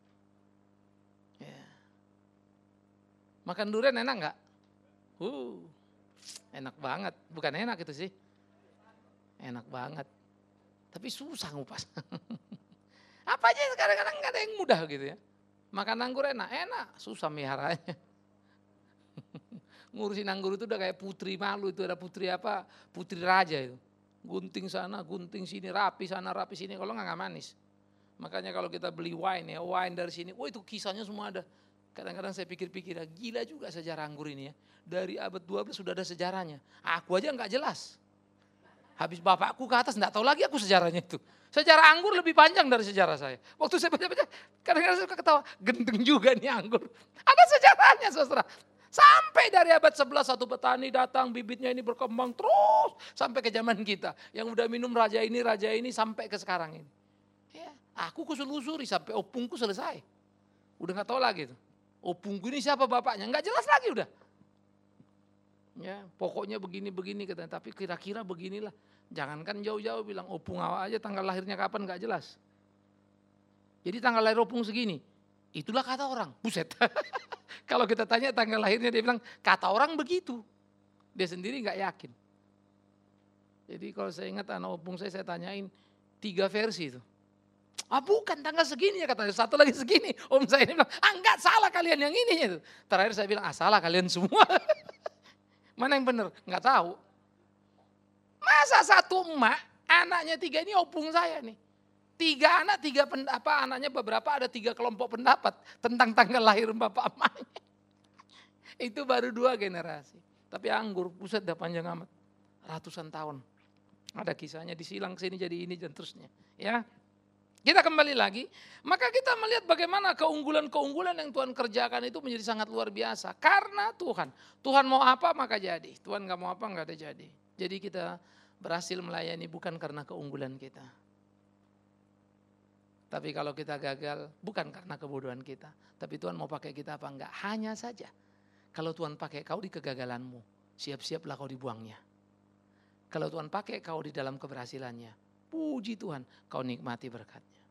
Ya. Makan durian enak enggak? Uh, enak banget. Bukan enak itu sih. Enak banget. Tapi susah ngupas. Apa aja kadang-kadang enggak ada yang mudah gitu ya. Makan anggur enak, enak, susah meliharanya. Ngurusin anggur itu udah kayak putri malu, itu ada putri apa, putri raja itu. Gunting sana, gunting sini, rapi sana, rapi sini, kalau enggak enggak manis. Makanya kalau kita beli wine ya, wine dari sini, oh itu kisahnya semua ada. Kadang-kadang saya pikir-pikir, gila juga sejarah anggur ini ya. Dari abad dua belas sudah ada sejarahnya. Aku aja enggak jelas. Habis bapakku ke atas enggak tahu lagi aku sejarahnya itu. Sejarah anggur lebih panjang dari sejarah saya. Waktu saya baca-baca, kadang-kadang saya suka ketawa, gendeng juga nih anggur. Ada sejarahnya saudara. Sampai dari abad sebelas satu petani datang, bibitnya ini berkembang terus. Sampai ke zaman kita. Yang udah minum raja ini, raja ini, sampai ke sekarang ini. Ya, aku kuselusuri sampai opungku selesai. Udah gak tahu lagi tuh. Opungku ini siapa bapaknya, gak jelas lagi udah. Ya, pokoknya begini-begini katanya, tapi kira-kira beginilah. Jangankan jauh-jauh bilang opung awak aja tanggal lahirnya kapan gak jelas. Jadi tanggal lahir opung segini. Itulah kata orang. Buset. Kalau kita tanya tanggal lahirnya, dia bilang kata orang begitu. Dia sendiri nggak yakin. Jadi kalau saya ingat anak opung saya, saya tanyain tiga versi itu. Ah bukan tanggal segini ya katanya, satu lagi segini. Om saya ini bilang, ah enggak salah kalian yang ini. Terakhir saya bilang, ah salah kalian semua. Mana yang benar? Enggak tahu. Masa satu emak, anaknya tiga ini opung saya nih. Tiga anak, tiga pendapat, anaknya beberapa ada tiga kelompok pendapat tentang tanggal lahir bapak emaknya. Itu baru dua generasi. Tapi anggur, buset dah panjang amat. Ratusan tahun. Ada kisahnya disilang ke sini jadi ini dan terusnya. Ya, kita kembali lagi. Maka kita melihat bagaimana keunggulan-keunggulan yang Tuhan kerjakan itu menjadi sangat luar biasa. Karena Tuhan. Tuhan mau apa maka jadi. Tuhan gak mau apa gak ada jadi. Jadi kita berhasil melayani bukan karena keunggulan kita. Tapi kalau kita gagal bukan karena kebodohan kita. Tapi Tuhan mau pakai kita apa enggak. Hanya saja. Kalau Tuhan pakai kau di kegagalanmu. Siap-siaplah kau dibuangnya. Kalau Tuhan pakai kau di dalam keberhasilannya, puji Tuhan, kau nikmati berkatnya.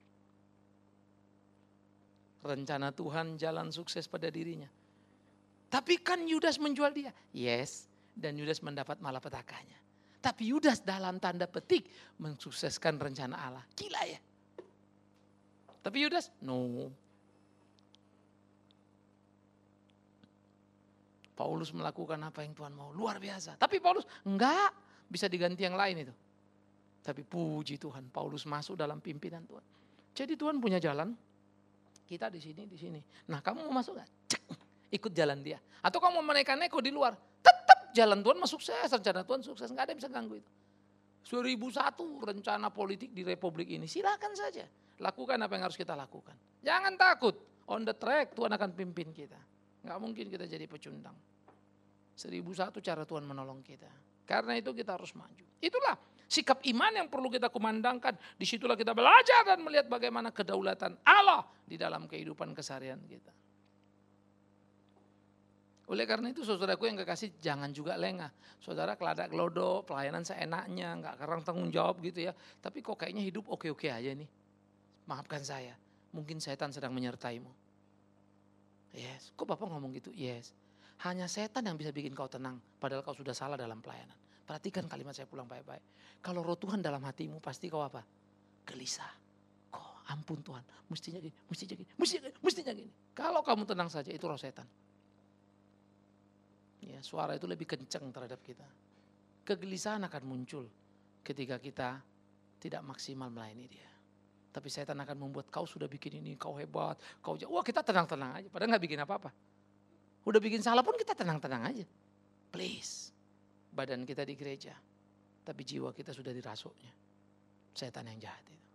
Rencana Tuhan jalan sukses pada dirinya. Tapi kan Yudas menjual dia. Yes, dan Yudas mendapat malapetakannya. Tapi Yudas dalam tanda petik mensukseskan rencana Allah. Gila ya. Tapi Yudas, no. Paulus melakukan apa yang Tuhan mau, luar biasa. Tapi Paulus, enggak. Bisa diganti yang lain itu. Tapi puji Tuhan, Paulus masuk dalam pimpinan Tuhan. Jadi Tuhan punya jalan, kita di sini, di sini. Nah kamu mau masuk gak? Cek, ikut jalan dia. Atau kamu mau menaikkan-neko di luar, tetap jalan Tuhan masuk sukses, rencana Tuhan sukses. Gak ada yang bisa ganggu itu. seribu satu rencana politik di Republik ini, silakan saja. Lakukan apa yang harus kita lakukan. Jangan takut, on the track Tuhan akan pimpin kita. Gak mungkin kita jadi pecundang. seribu satu cara Tuhan menolong kita. Karena itu kita harus maju. Itulah sikap iman yang perlu kita kumandangkan. Disitulah kita belajar dan melihat bagaimana kedaulatan Allah di dalam kehidupan keseharian kita. Oleh karena itu saudaraku yang kekasih jangan juga lengah. Saudara keladak gelodok, pelayanan seenaknya, gak karang tanggung jawab gitu ya. Tapi kok kayaknya hidup oke-oke aja nih. Maafkan saya, mungkin setan sedang menyertaimu. Yes, kok Bapak ngomong gitu? Yes. Hanya setan yang bisa bikin kau tenang, padahal kau sudah salah dalam pelayanan. Perhatikan kalimat saya pulang baik-baik. Kalau roh Tuhan dalam hatimu, pasti kau apa? Gelisah. Kok ampun Tuhan, mestinya gini, mestinya gini, mestinya gini, mestinya gini. Kalau kamu tenang saja, itu roh setan. Ya, suara itu lebih kencang terhadap kita. Kegelisahan akan muncul ketika kita tidak maksimal melayani dia. Tapi setan akan membuat kau sudah bikin ini, kau hebat, kau jauh. Wah kita tenang-tenang aja, padahal gak bikin apa-apa. Udah bikin salah pun kita tenang-tenang aja. Please. Badan kita di gereja. Tapi jiwa kita sudah dirasuknya. Setan yang jahat itu.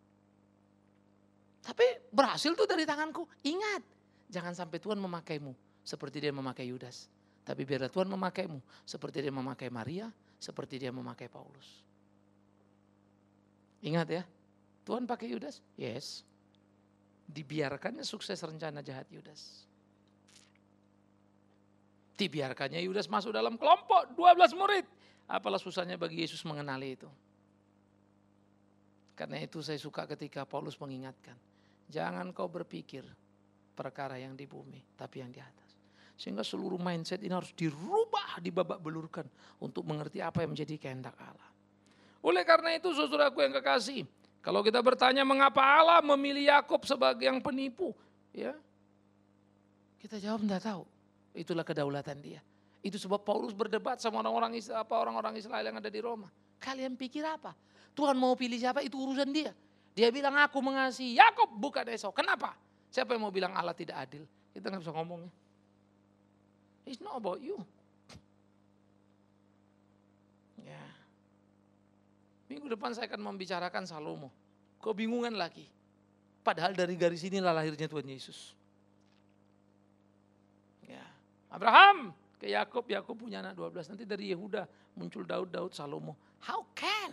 Tapi berhasil tuh dari tanganku. Ingat. Jangan sampai Tuhan memakaimu. Seperti dia memakai Yudas. Tapi biarlah Tuhan memakaimu. Seperti dia memakai Maria. Seperti dia memakai Paulus. Ingat ya. Tuhan pakai Yudas? Yes. Dibiarkannya sukses rencana jahat Yudas. Dibiarkannya Yudas masuk dalam kelompok dua belas murid. Apalah susahnya bagi Yesus mengenali itu. Karena itu saya suka ketika Paulus mengingatkan. Jangan kau berpikir perkara yang di bumi, tapi yang di atas. Sehingga seluruh mindset ini harus dirubah, dibabak belurkan. Untuk mengerti apa yang menjadi kehendak Allah. Oleh karena itu saudaraku yang kekasih. Kalau kita bertanya mengapa Allah memilih Yakub sebagai yang penipu. Ya, kita jawab tidak tahu. Itulah kedaulatan dia. Itu sebab Paulus berdebat sama orang-orang Israel, apa orang-orang Israel yang ada di Roma. Kalian pikir apa? Tuhan mau pilih siapa? Itu urusan dia. Dia bilang aku mengasihi Yakub bukan Esau. Kenapa? Siapa yang mau bilang Allah tidak adil? Kita nggak bisa ngomongnya. It's not about you. Ya. Minggu depan saya akan membicarakan Salomo. Kebingungan lagi. Padahal dari garis inilah lahirnya Tuhan Yesus. Abraham ke Yakub, Yakub punya anak dua belas. Nanti dari Yehuda muncul Daud, Daud, Salomo. How can?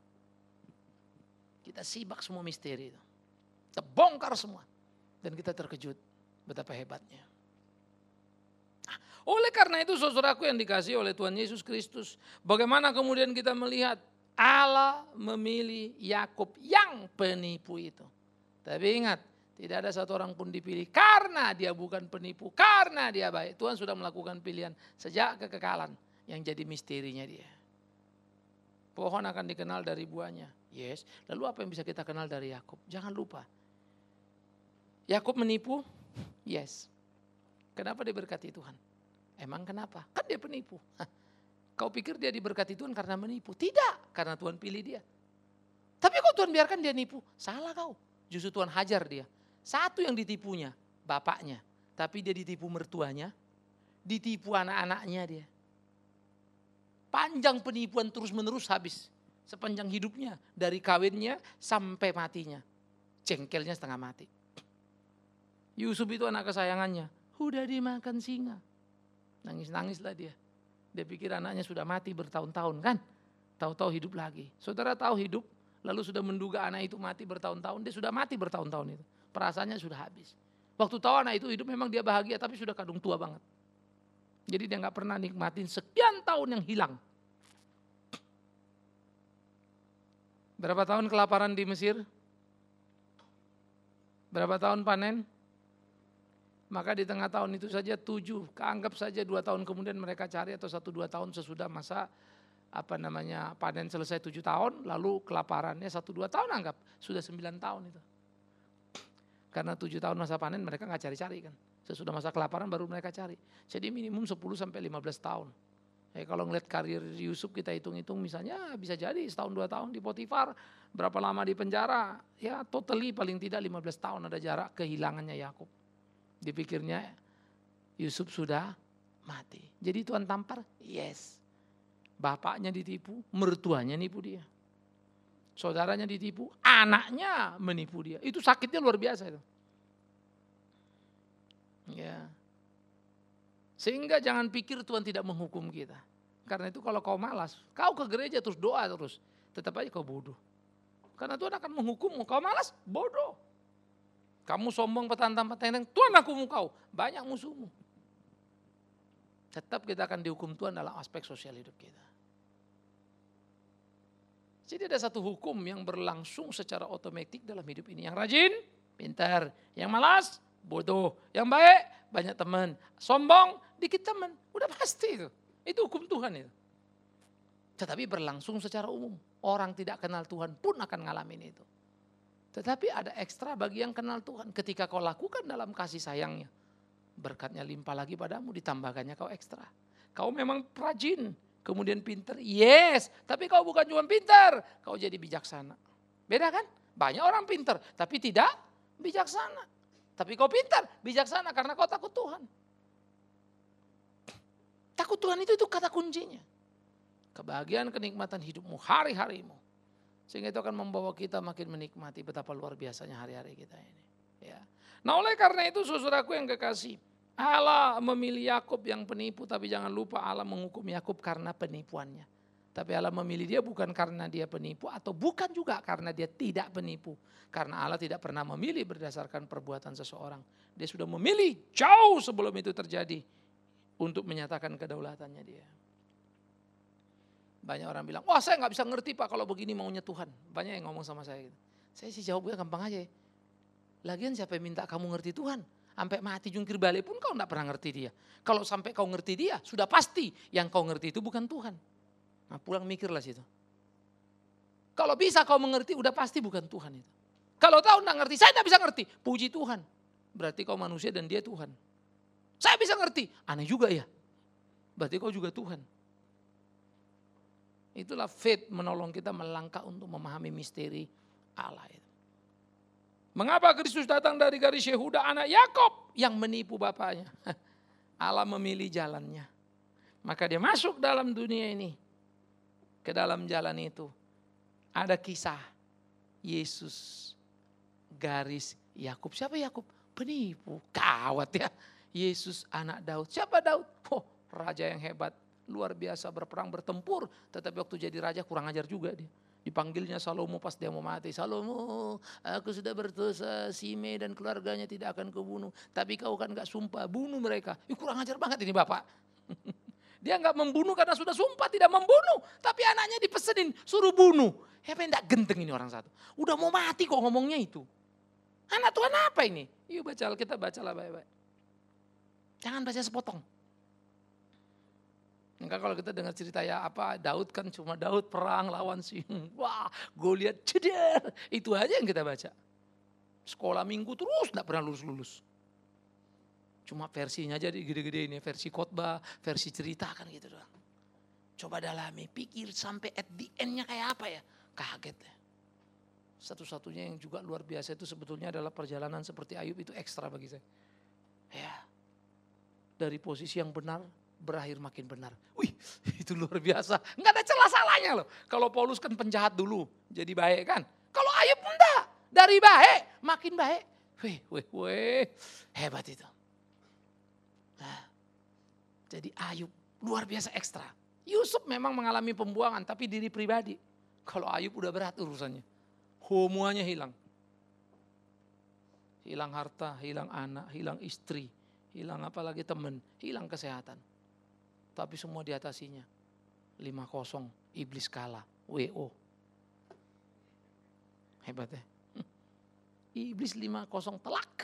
Kita sibak semua misteri itu. Kita bongkar semua. Dan kita terkejut betapa hebatnya. Nah, oleh karena itu saudaraku yang dikasihi oleh Tuhan Yesus Kristus. Bagaimana kemudian kita melihat Allah memilih Yakub yang penipu itu. Tapi ingat, Tidak ada satu orang pun dipilih karena dia bukan penipu, karena dia baik. Tuhan sudah melakukan pilihan sejak kekekalan yang jadi misterinya dia. Pohon akan dikenal dari buahnya. Yes. Lalu apa yang bisa kita kenal dari Yakub? Jangan lupa. Yakub menipu? Yes. Kenapa diberkati Tuhan? Emang kenapa? Kan dia penipu. Hah. Kau pikir dia diberkati Tuhan karena menipu? Tidak, karena Tuhan pilih dia. Tapi kok Tuhan biarkan dia nipu? Salah kau. Justru Tuhan hajar dia. Satu yang ditipunya, bapaknya. Tapi dia ditipu mertuanya, ditipu anak-anaknya dia. Panjang penipuan terus menerus habis. Sepanjang hidupnya, dari kawinnya sampai matinya. Jengkelnya setengah mati. Yusuf itu anak kesayangannya, udah dimakan singa. Nangis-nangislah dia. Dia pikir anaknya sudah mati bertahun-tahun kan. Tahu-tahu hidup lagi. Saudara tahu hidup, lalu sudah menduga anak itu mati bertahun-tahun. Dia sudah mati bertahun-tahun itu. Perasaannya sudah habis. Waktu tahu anak itu hidup memang dia bahagia tapi sudah kadung tua banget. Jadi dia gak pernah nikmatin sekian tahun yang hilang. Berapa tahun kelaparan di Mesir? Berapa tahun panen? Maka di tengah tahun itu saja tujuh, keanggap saja dua tahun kemudian mereka cari atau satu dua tahun sesudah masa apa namanya panen selesai tujuh tahun, lalu kelaparannya satu dua tahun anggap sudah sembilan tahun itu. Karena tujuh tahun masa panen mereka nggak cari-cari kan, sesudah masa kelaparan baru mereka cari. Jadi minimum sepuluh sampai lima belas tahun. Ya, kalau ngeliat karir Yusuf kita hitung-hitung misalnya bisa jadi setahun dua tahun di Potifar, berapa lama di penjara, ya totally paling tidak lima belas tahun ada jarak kehilangannya Yakub. Dipikirnya Yusuf sudah mati. Jadi Tuhan tampar? Yes. Bapaknya ditipu, mertuanya nipu dia. Saudaranya ditipu, anaknya menipu dia. Itu sakitnya luar biasa itu. Ya. Sehingga jangan pikir Tuhan tidak menghukum kita. Karena itu kalau kau malas, kau ke gereja terus doa terus, tetap aja kau bodoh. Karena Tuhan akan menghukummu, kau malas, bodoh. Kamu sombong petantang-petantang, Tuhan hukum kau. Banyak musuhmu. Tetap kita akan dihukum Tuhan dalam aspek sosial hidup kita. Jadi ada satu hukum yang berlangsung secara otomatis dalam hidup ini. Yang rajin, pintar. Yang malas, bodoh. Yang baik, banyak teman. Sombong, dikit teman. Udah pasti itu. Itu hukum Tuhan itu. Tetapi berlangsung secara umum. Orang tidak kenal Tuhan pun akan ngalamin itu. Tetapi ada ekstra bagi yang kenal Tuhan. Ketika kau lakukan dalam kasih sayangnya, berkatnya limpah lagi padamu, ditambahkannya kau ekstra. Kau memang rajin, kemudian pintar, yes. Tapi kau bukan cuma pintar, kau jadi bijaksana. Beda kan? Banyak orang pintar, tapi tidak bijaksana. Tapi kau pintar, bijaksana karena kau takut Tuhan. Takut Tuhan itu, itu kata kuncinya. Kebahagiaan, kenikmatan hidupmu, hari-harimu. Sehingga itu akan membawa kita makin menikmati betapa luar biasanya hari-hari kita ini. Ya. Nah oleh karena itu saudaraku yang kekasih, Allah memilih Yakub yang penipu, tapi jangan lupa Allah menghukum Yakub karena penipuannya. Tapi Allah memilih dia bukan karena dia penipu atau bukan juga karena dia tidak penipu. Karena Allah tidak pernah memilih berdasarkan perbuatan seseorang. Dia sudah memilih jauh sebelum itu terjadi untuk menyatakan kedaulatannya dia. Banyak orang bilang, wah saya gak bisa ngerti Pak kalau begini maunya Tuhan. Banyak yang ngomong sama saya gitu. Saya sih jawabnya gampang aja. Lagian siapa yang minta kamu ngerti Tuhan? Sampai mati jungkir balik pun kau gak pernah ngerti dia. Kalau sampai kau ngerti dia, sudah pasti yang kau ngerti itu bukan Tuhan. Nah pulang mikirlah situ. Kalau bisa kau mengerti, udah pasti bukan Tuhan itu. Kalau tahu gak ngerti, saya gak bisa ngerti. Puji Tuhan. Berarti kau manusia dan dia Tuhan. Saya bisa ngerti, aneh juga ya. Berarti kau juga Tuhan. Itulah faith menolong kita melangkah untuk memahami misteri Allah itu. Mengapa Kristus datang dari garis Yehuda anak Yakub yang menipu bapaknya? Allah memilih jalannya. Maka dia masuk dalam dunia ini. Ke dalam jalan itu ada kisah Yesus garis Yakub. Siapa Yakub? Penipu, kawat ya. Yesus anak Daud. Siapa Daud? Oh, raja yang hebat. Luar biasa berperang bertempur, tetapi waktu jadi raja kurang ajar juga dia. Dipanggilnya Salomo pas dia mau mati. Salomo, aku sudah berdosa, Simei dan keluarganya tidak akan kubunuh. Tapi kau kan gak sumpah, bunuh mereka. Ih, kurang ajar banget ini bapak. Dia gak membunuh karena sudah sumpah tidak membunuh. Tapi anaknya dipesenin, suruh bunuh. Hebat gak genteng ini orang satu. Udah mau mati kok ngomongnya itu. Anak Tuhan apa ini? Yuk baca Alkitab, bacalah baik-baik. Jangan baca sepotong. Enggak, kalau kita dengar cerita ya apa, Daud kan cuma Daud perang lawan si, wah Goliat ceder. Itu aja yang kita baca. Sekolah minggu terus enggak pernah lulus-lulus. Cuma versinya aja gede-gede ini, versi khotbah, versi cerita kan gitu doang. Coba dalami, pikir sampai at the end-nya kayak apa ya. Kaget ya. Satu-satunya yang juga luar biasa itu sebetulnya adalah perjalanan seperti Ayub itu ekstra bagi saya. Ya, dari posisi yang benar berakhir makin benar. Wih, itu luar biasa. Enggak ada celah salahnya loh. Kalau Paulus kan penjahat dulu, jadi baik kan. Kalau Ayub enggak, dari baik makin baik. Wih, wih, wih, hebat itu. Nah, jadi Ayub luar biasa ekstra. Yusuf memang mengalami pembuangan, tapi diri pribadi. Kalau Ayub udah berat urusannya. Semuanya hilang. Hilang harta, hilang anak, hilang istri, hilang apalagi teman, hilang kesehatan. Tapi semua diatasinya. lima kosong, iblis kalah, W O. Hebat ya. Iblis lima kosong telak.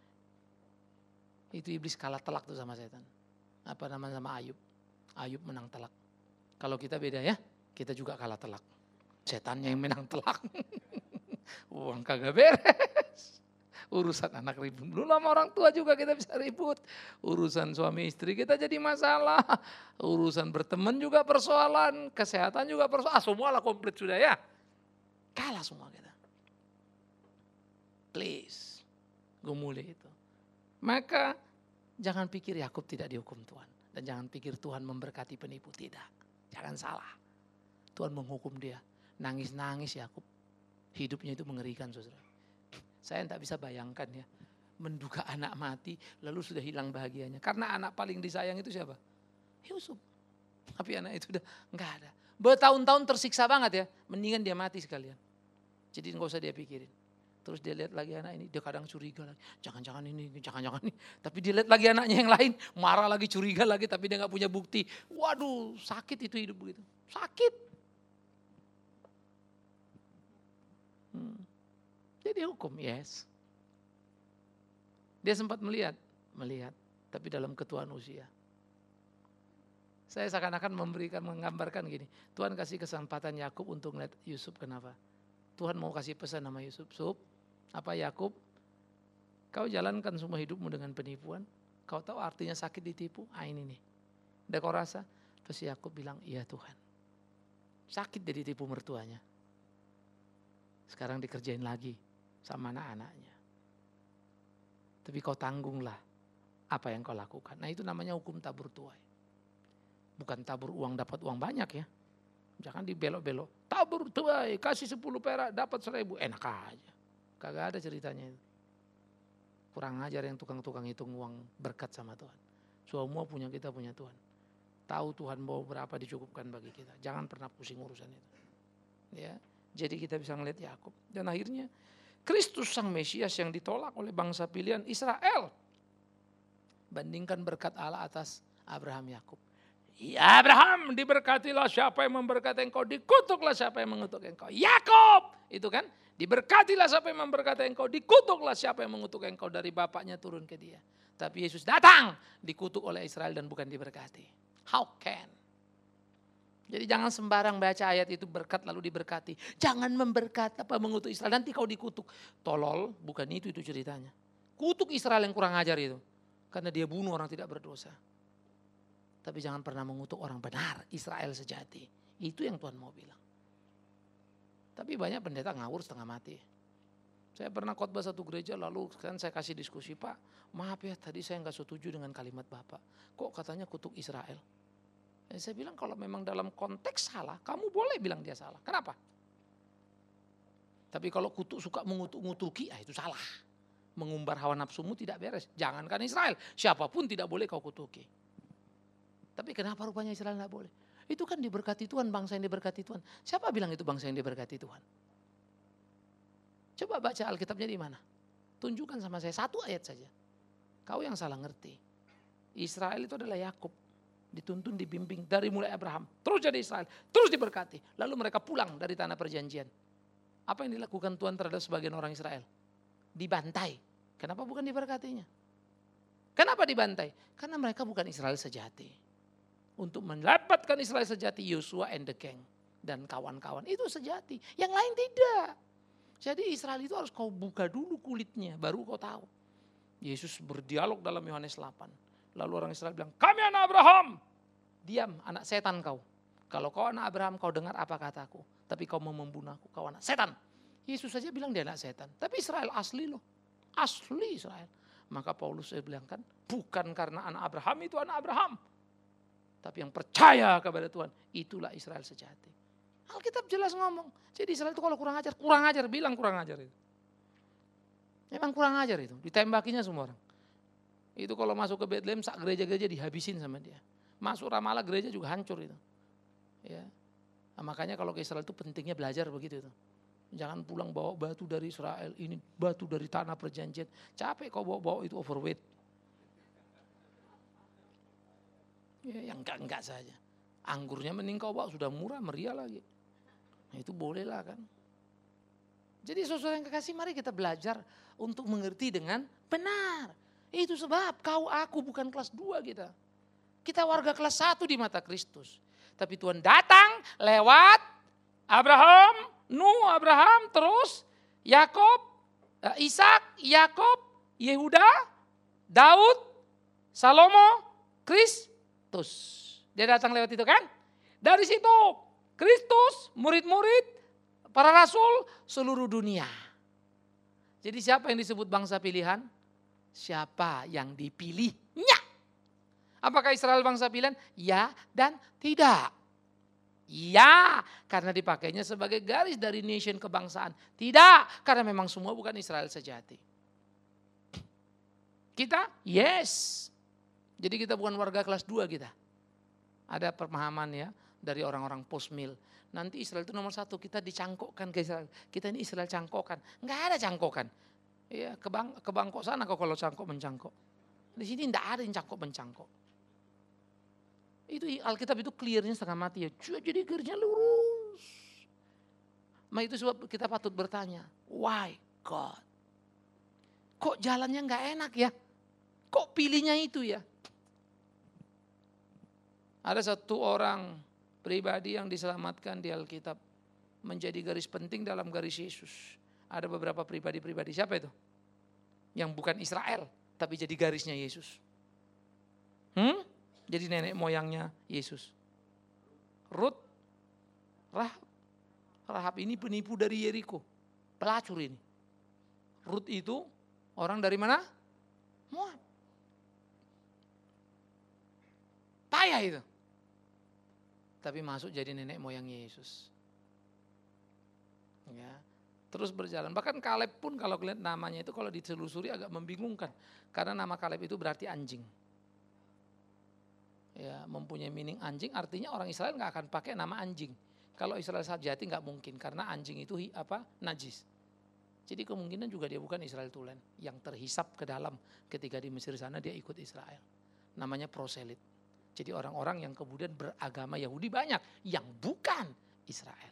Itu iblis kalah telak tuh sama setan. Apa namanya sama Ayub. Ayub menang telak. Kalau kita beda ya, kita juga kalah telak. Setannya yang menang telak. Uang kagak beres. Urusan anak ribut. Belum sama orang tua juga kita bisa ribut. Urusan suami istri kita jadi masalah. Urusan berteman juga persoalan. Kesehatan juga persoalan. Ah, semua lah komplit sudah ya. Kalah semua kita. Please. Gumuli itu. Maka jangan pikir Yakub tidak dihukum Tuhan. Dan jangan pikir Tuhan memberkati penipu. Tidak. Jangan salah. Tuhan menghukum dia. Nangis-nangis Yakub. Hidupnya itu mengerikan saudara. Saya tidak bisa bayangkan ya. Menduga anak mati lalu sudah hilang bahagianya. Karena anak paling disayang itu siapa? Yusuf. Tapi anak itu udah enggak ada. Bertahun-tahun tersiksa banget ya. Mendingan dia mati sekalian. Jadi enggak usah dia pikirin. Terus dia lihat lagi anak ini. Dia kadang curiga lagi. Jangan-jangan ini, jangan-jangan ini. Tapi dia lihat lagi anaknya yang lain. Marah lagi, curiga lagi. Tapi dia enggak punya bukti. Waduh, sakit itu hidup begitu. Sakit. Hmm. Jadi hukum, yes. Dia sempat melihat, melihat, tapi dalam ketuaan usia. Saya seakan-akan memberikan, menggambarkan gini. Tuhan kasih kesempatan Yakub untuk melihat Yusuf, kenapa? Tuhan mau kasih pesan sama Yusuf, Sup, apa Yakub? Kau jalankan semua hidupmu dengan penipuan. Kau tahu artinya sakit ditipu? Ah ini nih. Udah kau rasa? Terus Yakub bilang, iya Tuhan. Sakit dia ditipu mertuanya. Sekarang dikerjain lagi sama anak-anaknya. Tapi kau tanggunglah apa yang kau lakukan. Nah itu namanya hukum tabur tuai. Bukan tabur uang dapat uang banyak ya. Jangan dibelok-belok. Tabur tuai kasih sepuluh perak dapat seribu. Enak aja. Kagak ada ceritanya itu. Kurang ajar yang tukang-tukang hitung uang berkat sama Tuhan. Semua punya kita punya Tuhan. Tahu Tuhan mau berapa dicukupkan bagi kita. Jangan pernah pusing urusan itu. Ya. Jadi kita bisa ngeliat Yakub. Dan akhirnya Kristus sang Mesias yang ditolak oleh bangsa pilihan Israel. Bandingkan berkat Allah atas Abraham Yakub. Ya Abraham, diberkatilah siapa yang memberkati engkau, dikutuklah siapa yang mengutuk engkau. Yakub, itu kan, diberkatilah siapa yang memberkati engkau, dikutuklah siapa yang mengutuk engkau, dari bapaknya turun ke dia. Tapi Yesus datang, dikutuk oleh Israel dan bukan diberkati. How can? Jadi jangan sembarang baca ayat itu berkat lalu diberkati. Jangan memberkat apa mengutuk Israel nanti kau dikutuk. Tolol, bukan itu itu ceritanya. Kutuk Israel yang kurang ajar itu. Karena dia bunuh orang tidak berdosa. Tapi jangan pernah mengutuk orang benar, Israel sejati. Itu yang Tuhan mau bilang. Tapi banyak pendeta ngawur setengah mati. Saya pernah khotbah satu gereja lalu kan saya kasih diskusi, Pak maaf ya tadi saya nggak setuju dengan kalimat Bapak. Kok katanya kutuk Israel? Dan saya bilang kalau memang dalam konteks salah, kamu boleh bilang dia salah. Kenapa? Tapi kalau kutuk suka mengutuk-ngutuki, ah itu salah. Mengumbar hawa nafsumu tidak beres. Jangankan Israel, siapapun tidak boleh kau kutuki. Tapi kenapa rupanya Israel tidak boleh? Itu kan diberkati Tuhan, bangsa yang diberkati Tuhan. Siapa bilang itu bangsa yang diberkati Tuhan? Coba baca Alkitabnya di mana? Tunjukkan sama saya satu ayat saja. Kau yang salah ngerti. Israel itu adalah Yakub. Dituntun, dibimbing dari mulai Abraham. Terus jadi Israel, terus diberkati. Lalu mereka pulang dari tanah perjanjian. Apa yang dilakukan Tuhan terhadap sebagian orang Israel? dibantai. Kenapa bukan diberkatinya? Kenapa dibantai? Karena mereka bukan Israel sejati. Untuk mendapatkan Israel sejati, Yosua and the gang dan kawan-kawan itu sejati. Yang lain tidak. Jadi Israel itu harus kau buka dulu kulitnya, baru kau tahu. Yesus berdialog dalam Yohanes delapan. Lalu orang Israel bilang, kami anak Abraham. Diam, anak setan kau. Kalau kau anak Abraham, kau dengar apa kataku. Tapi kau mau membunuh aku, kau anak setan. Yesus saja bilang dia anak setan. Tapi Israel asli loh. Asli Israel. Maka Paulus saya bilang kan, bukan karena anak Abraham itu anak Abraham. Tapi yang percaya kepada Tuhan, itulah Israel sejati. Alkitab jelas ngomong. Jadi Israel itu kalau kurang ajar, kurang ajar, bilang kurang ajar itu. Memang kurang ajar itu, ditembakinya semua orang. Itu kalau masuk ke Bethlehem, sak gereja-gereja dihabisin sama dia. Masuk Ramallah, gereja juga hancur itu. Ya. Nah, makanya kalau ke Israel itu pentingnya belajar begitu itu. Jangan pulang bawa batu dari Israel, ini batu dari tanah perjanjian. Capek kau bawa-bawa itu overweight. Ya, yang enggak-enggak saja. Anggurnya mending kau bawa, sudah murah, meriah lagi. Nah, itu boleh lah kan. Jadi saudara yang kekasih, mari kita belajar untuk mengerti dengan benar. Itu sebab kau aku bukan kelas dua kita. Kita warga kelas satu di mata Kristus. Tapi Tuhan datang lewat Abraham, Nuh, Abraham, terus Yakob, Ishak, Yakob, Yehuda, Daud, Salomo, Kristus. Dia datang lewat itu kan? Dari situ Kristus, murid-murid, para rasul, seluruh dunia. Jadi siapa yang disebut bangsa pilihan? Siapa yang dipilihnya? Apakah Israel bangsa pilihan? Ya dan tidak. Ya, karena dipakainya sebagai garis dari nation kebangsaan. Tidak, karena memang semua bukan Israel sejati. Kita, yes. Jadi kita bukan warga kelas dua kita. Ada pemahaman ya dari orang-orang post-mill. Nanti Israel itu nomor satu, kita dicangkokkan ke Israel. Kita ini Israel cangkokan. Enggak ada cangkokan. Ya, ke, bang, ke Bangkok sana kok kalau cangkok mencangkok. Di sini enggak ada yang cangkok mencangkok. Itu Alkitab itu clearnya setengah mati ya. Jadi garisnya lurus. Nah itu sebab kita patut bertanya, why God? Kok jalannya enggak enak ya? Kok pilihnya itu ya? Ada satu orang pribadi yang diselamatkan di Alkitab. Menjadi garis penting dalam garis Yesus. Ada beberapa pribadi-pribadi. Siapa itu? Yang bukan Israel, tapi jadi garisnya Yesus. Hmm? Jadi nenek moyangnya Yesus. Rut, Rahab. Rahab ini penipu dari Yeriko. Pelacur ini. Rut itu orang dari mana? Moab. Payah itu. Tapi masuk jadi nenek moyangnya Yesus. Ya. Terus berjalan. Bahkan Kaleb pun kalau lihat namanya itu kalau ditelusuri agak membingungkan. Karena nama Kaleb itu berarti anjing. Ya, mempunyai meaning anjing, artinya orang Israel nggak akan pakai nama anjing. Kalau Israel sejati nggak mungkin, karena anjing itu apa? Najis. Jadi kemungkinan juga dia bukan Israel tulen, yang terhisap ke dalam ketika di Mesir sana dia ikut Israel. Namanya proselit. Jadi orang-orang yang kemudian beragama Yahudi banyak, yang bukan Israel.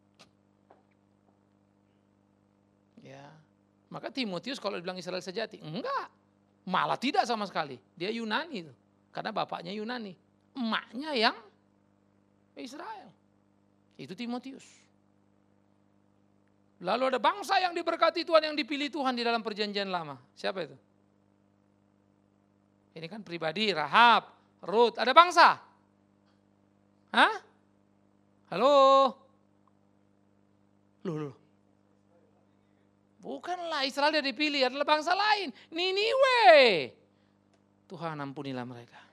Ya, maka Timotius kalau dibilang Israel sejati, enggak, malah tidak sama sekali. Dia Yunani itu. Karena bapaknya Yunani, emaknya yang Israel. Itu Timotius. Lalu ada bangsa yang diberkati Tuhan, yang dipilih Tuhan di dalam perjanjian lama. Siapa itu? Ini kan pribadi, Rahab, Rut. Ada bangsa? Hah? Halo? Loh, loh. Bukanlah Israel yang dipilih, adalah bangsa lain. Niniwe. Tuhan ampunilah mereka.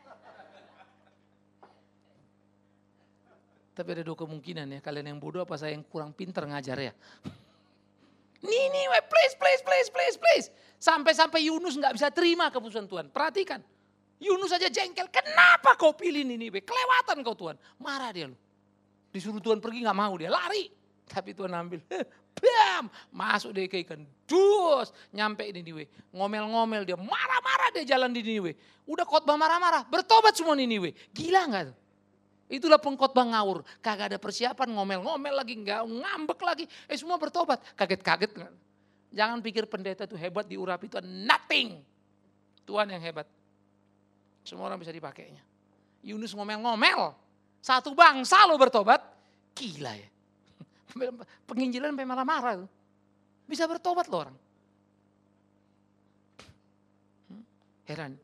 Tapi ada dua kemungkinan ya, kalian yang bodoh apa saya yang kurang pintar ngajar ya. Niniwe, please, please, please, please, please. Sampai-sampai Yunus gak bisa terima keputusan Tuhan. Perhatikan, Yunus aja jengkel, kenapa kau pilih Niniwe? Kelewatan kau Tuhan. Marah dia loh. Disuruh Tuhan pergi gak mau dia, lari. Tapi Tuhan ambil, bam, masuk dia ke ikan. Dus, nyampe di Niniwe. Ngomel-ngomel dia, marah-marah dia jalan di Niniwe. Udah khotbah marah-marah, bertobat semua Niniwe. Gila gak tuh? Itulah pengkhotbah ngawur. Kagak ada persiapan, ngomel-ngomel lagi, enggak ngambek lagi. Eh semua bertobat. Kaget-kaget. Jangan pikir pendeta itu hebat diurapi Tuhan. Nothing. Tuhan yang hebat. Semua orang bisa dipakainya. Yunus ngomel-ngomel. Satu bangsa lo bertobat. Gila ya. Penginjilan sampai marah-marah. Bisa bertobat loh orang. Heran.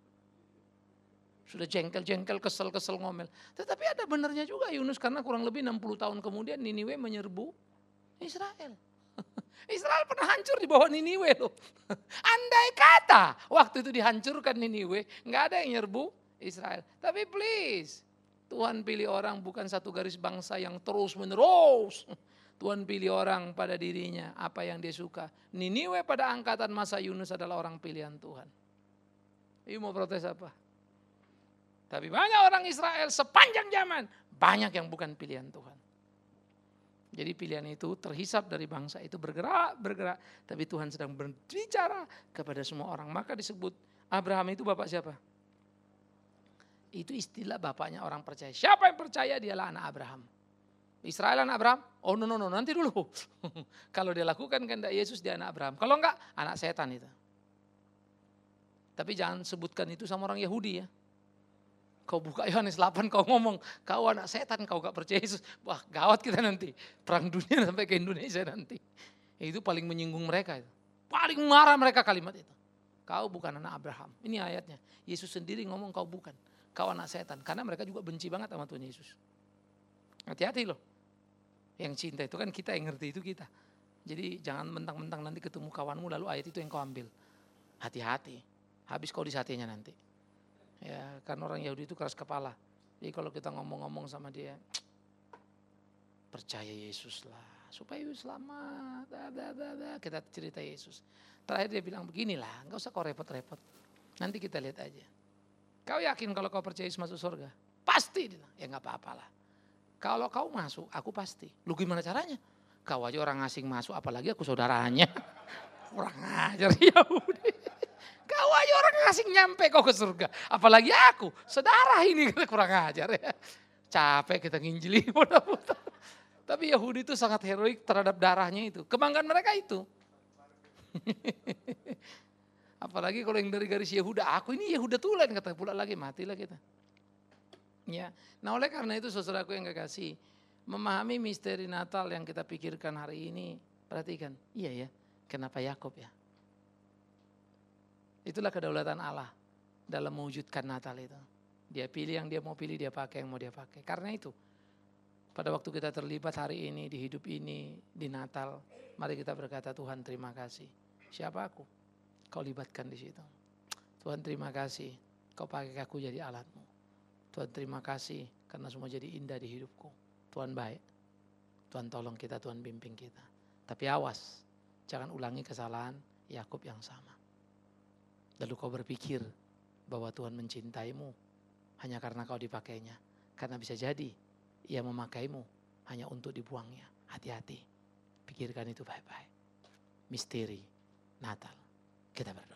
Sudah jengkel-jengkel, kesel-kesel ngomel. Tetapi ada benarnya juga Yunus, karena kurang lebih enam puluh tahun kemudian Niniwe menyerbu Israel. Israel pernah hancur di bawah Niniwe loh. Andai kata waktu itu dihancurkan Niniwe, nggak ada yang nyerbu Israel. Tapi please, Tuhan pilih orang bukan satu garis bangsa yang terus menerus. Tuhan pilih orang pada dirinya, apa yang dia suka. Niniwe pada angkatan masa Yunus adalah orang pilihan Tuhan. Ibu mau protes apa? Tapi banyak orang Israel sepanjang zaman, banyak yang bukan pilihan Tuhan. Jadi pilihan itu terhisap dari bangsa itu bergerak, bergerak. Tapi Tuhan sedang berbicara kepada semua orang. Maka disebut Abraham itu bapak siapa? Itu istilah bapaknya orang percaya. Siapa yang percaya dialah anak Abraham. Israel anak Abraham? Oh no no no nanti dulu. Kalau dia lakukan kehendak Yesus dia anak Abraham. Kalau enggak anak setan itu. Tapi jangan sebutkan itu sama orang Yahudi ya. Kau buka Yohanes delapan, kau ngomong, kau anak setan, kau gak percaya Yesus. Wah gawat kita nanti, perang dunia sampai ke Indonesia nanti. Itu paling menyinggung mereka. Itu. Paling marah mereka kalimat itu. Kau bukan anak Abraham, ini ayatnya. Yesus sendiri ngomong kau bukan, kau anak setan. Karena mereka juga benci banget sama Tuhan Yesus. Hati-hati loh. Yang cinta itu kan kita, yang ngerti itu kita. Jadi jangan mentang-mentang nanti ketemu kawanmu lalu ayat itu yang kau ambil. Hati-hati, habis kau disatinya nanti. Ya, karena orang Yahudi itu keras kepala. Jadi kalau kita ngomong-ngomong sama dia, percaya Yesus lah, supaya Yesus selamat. Da, da, da, da. Kita cerita Yesus. Terakhir dia bilang beginilah, nggak usah kau repot-repot. Nanti kita lihat aja. Kau yakin kalau kau percaya Yesus masuk surga? Pasti. Ya nggak apa-apalah. Kalau kau masuk, aku pasti. Lu gimana caranya? Kau aja orang asing masuk, apalagi aku saudaranya. Kurang ajar Yahudi. Kau aja orang asing nyampe kau ke surga. Apalagi aku, saudara ini kurang ajar ya. Capek kita nginjili mudah-mudahan. Tapi Yahudi itu sangat heroik terhadap darahnya itu. Kebanggaan mereka itu. Apalagi kalau yang dari garis Yehuda, aku ini Yehuda tulen kata pula lagi, matilah kita. Ya, nah oleh karena itu saudaraku yang kekasih, memahami misteri Natal yang kita pikirkan hari ini, perhatikan, iya ya, kenapa Yakub ya? Itulah kedaulatan Allah dalam mewujudkan Natal itu. Dia pilih yang dia mau pilih, dia pakai yang mau dia pakai. Karena itu, pada waktu kita terlibat hari ini, di hidup ini, di Natal, mari kita berkata, Tuhan terima kasih. Siapa aku? Kau libatkan di situ. Tuhan terima kasih, kau pakai aku jadi alatmu. Tuhan terima kasih, karena semua jadi indah di hidupku. Tuhan baik, Tuhan tolong kita, Tuhan bimbing kita. Tapi awas, jangan ulangi kesalahan Yakub yang sama. Lalu kau berpikir bahwa Tuhan mencintaimu hanya karena kau dipakainya. Karena bisa jadi ia memakaimu hanya untuk dibuangnya. Hati-hati, pikirkan itu baik-baik. Misteri Natal. Kita berdoa.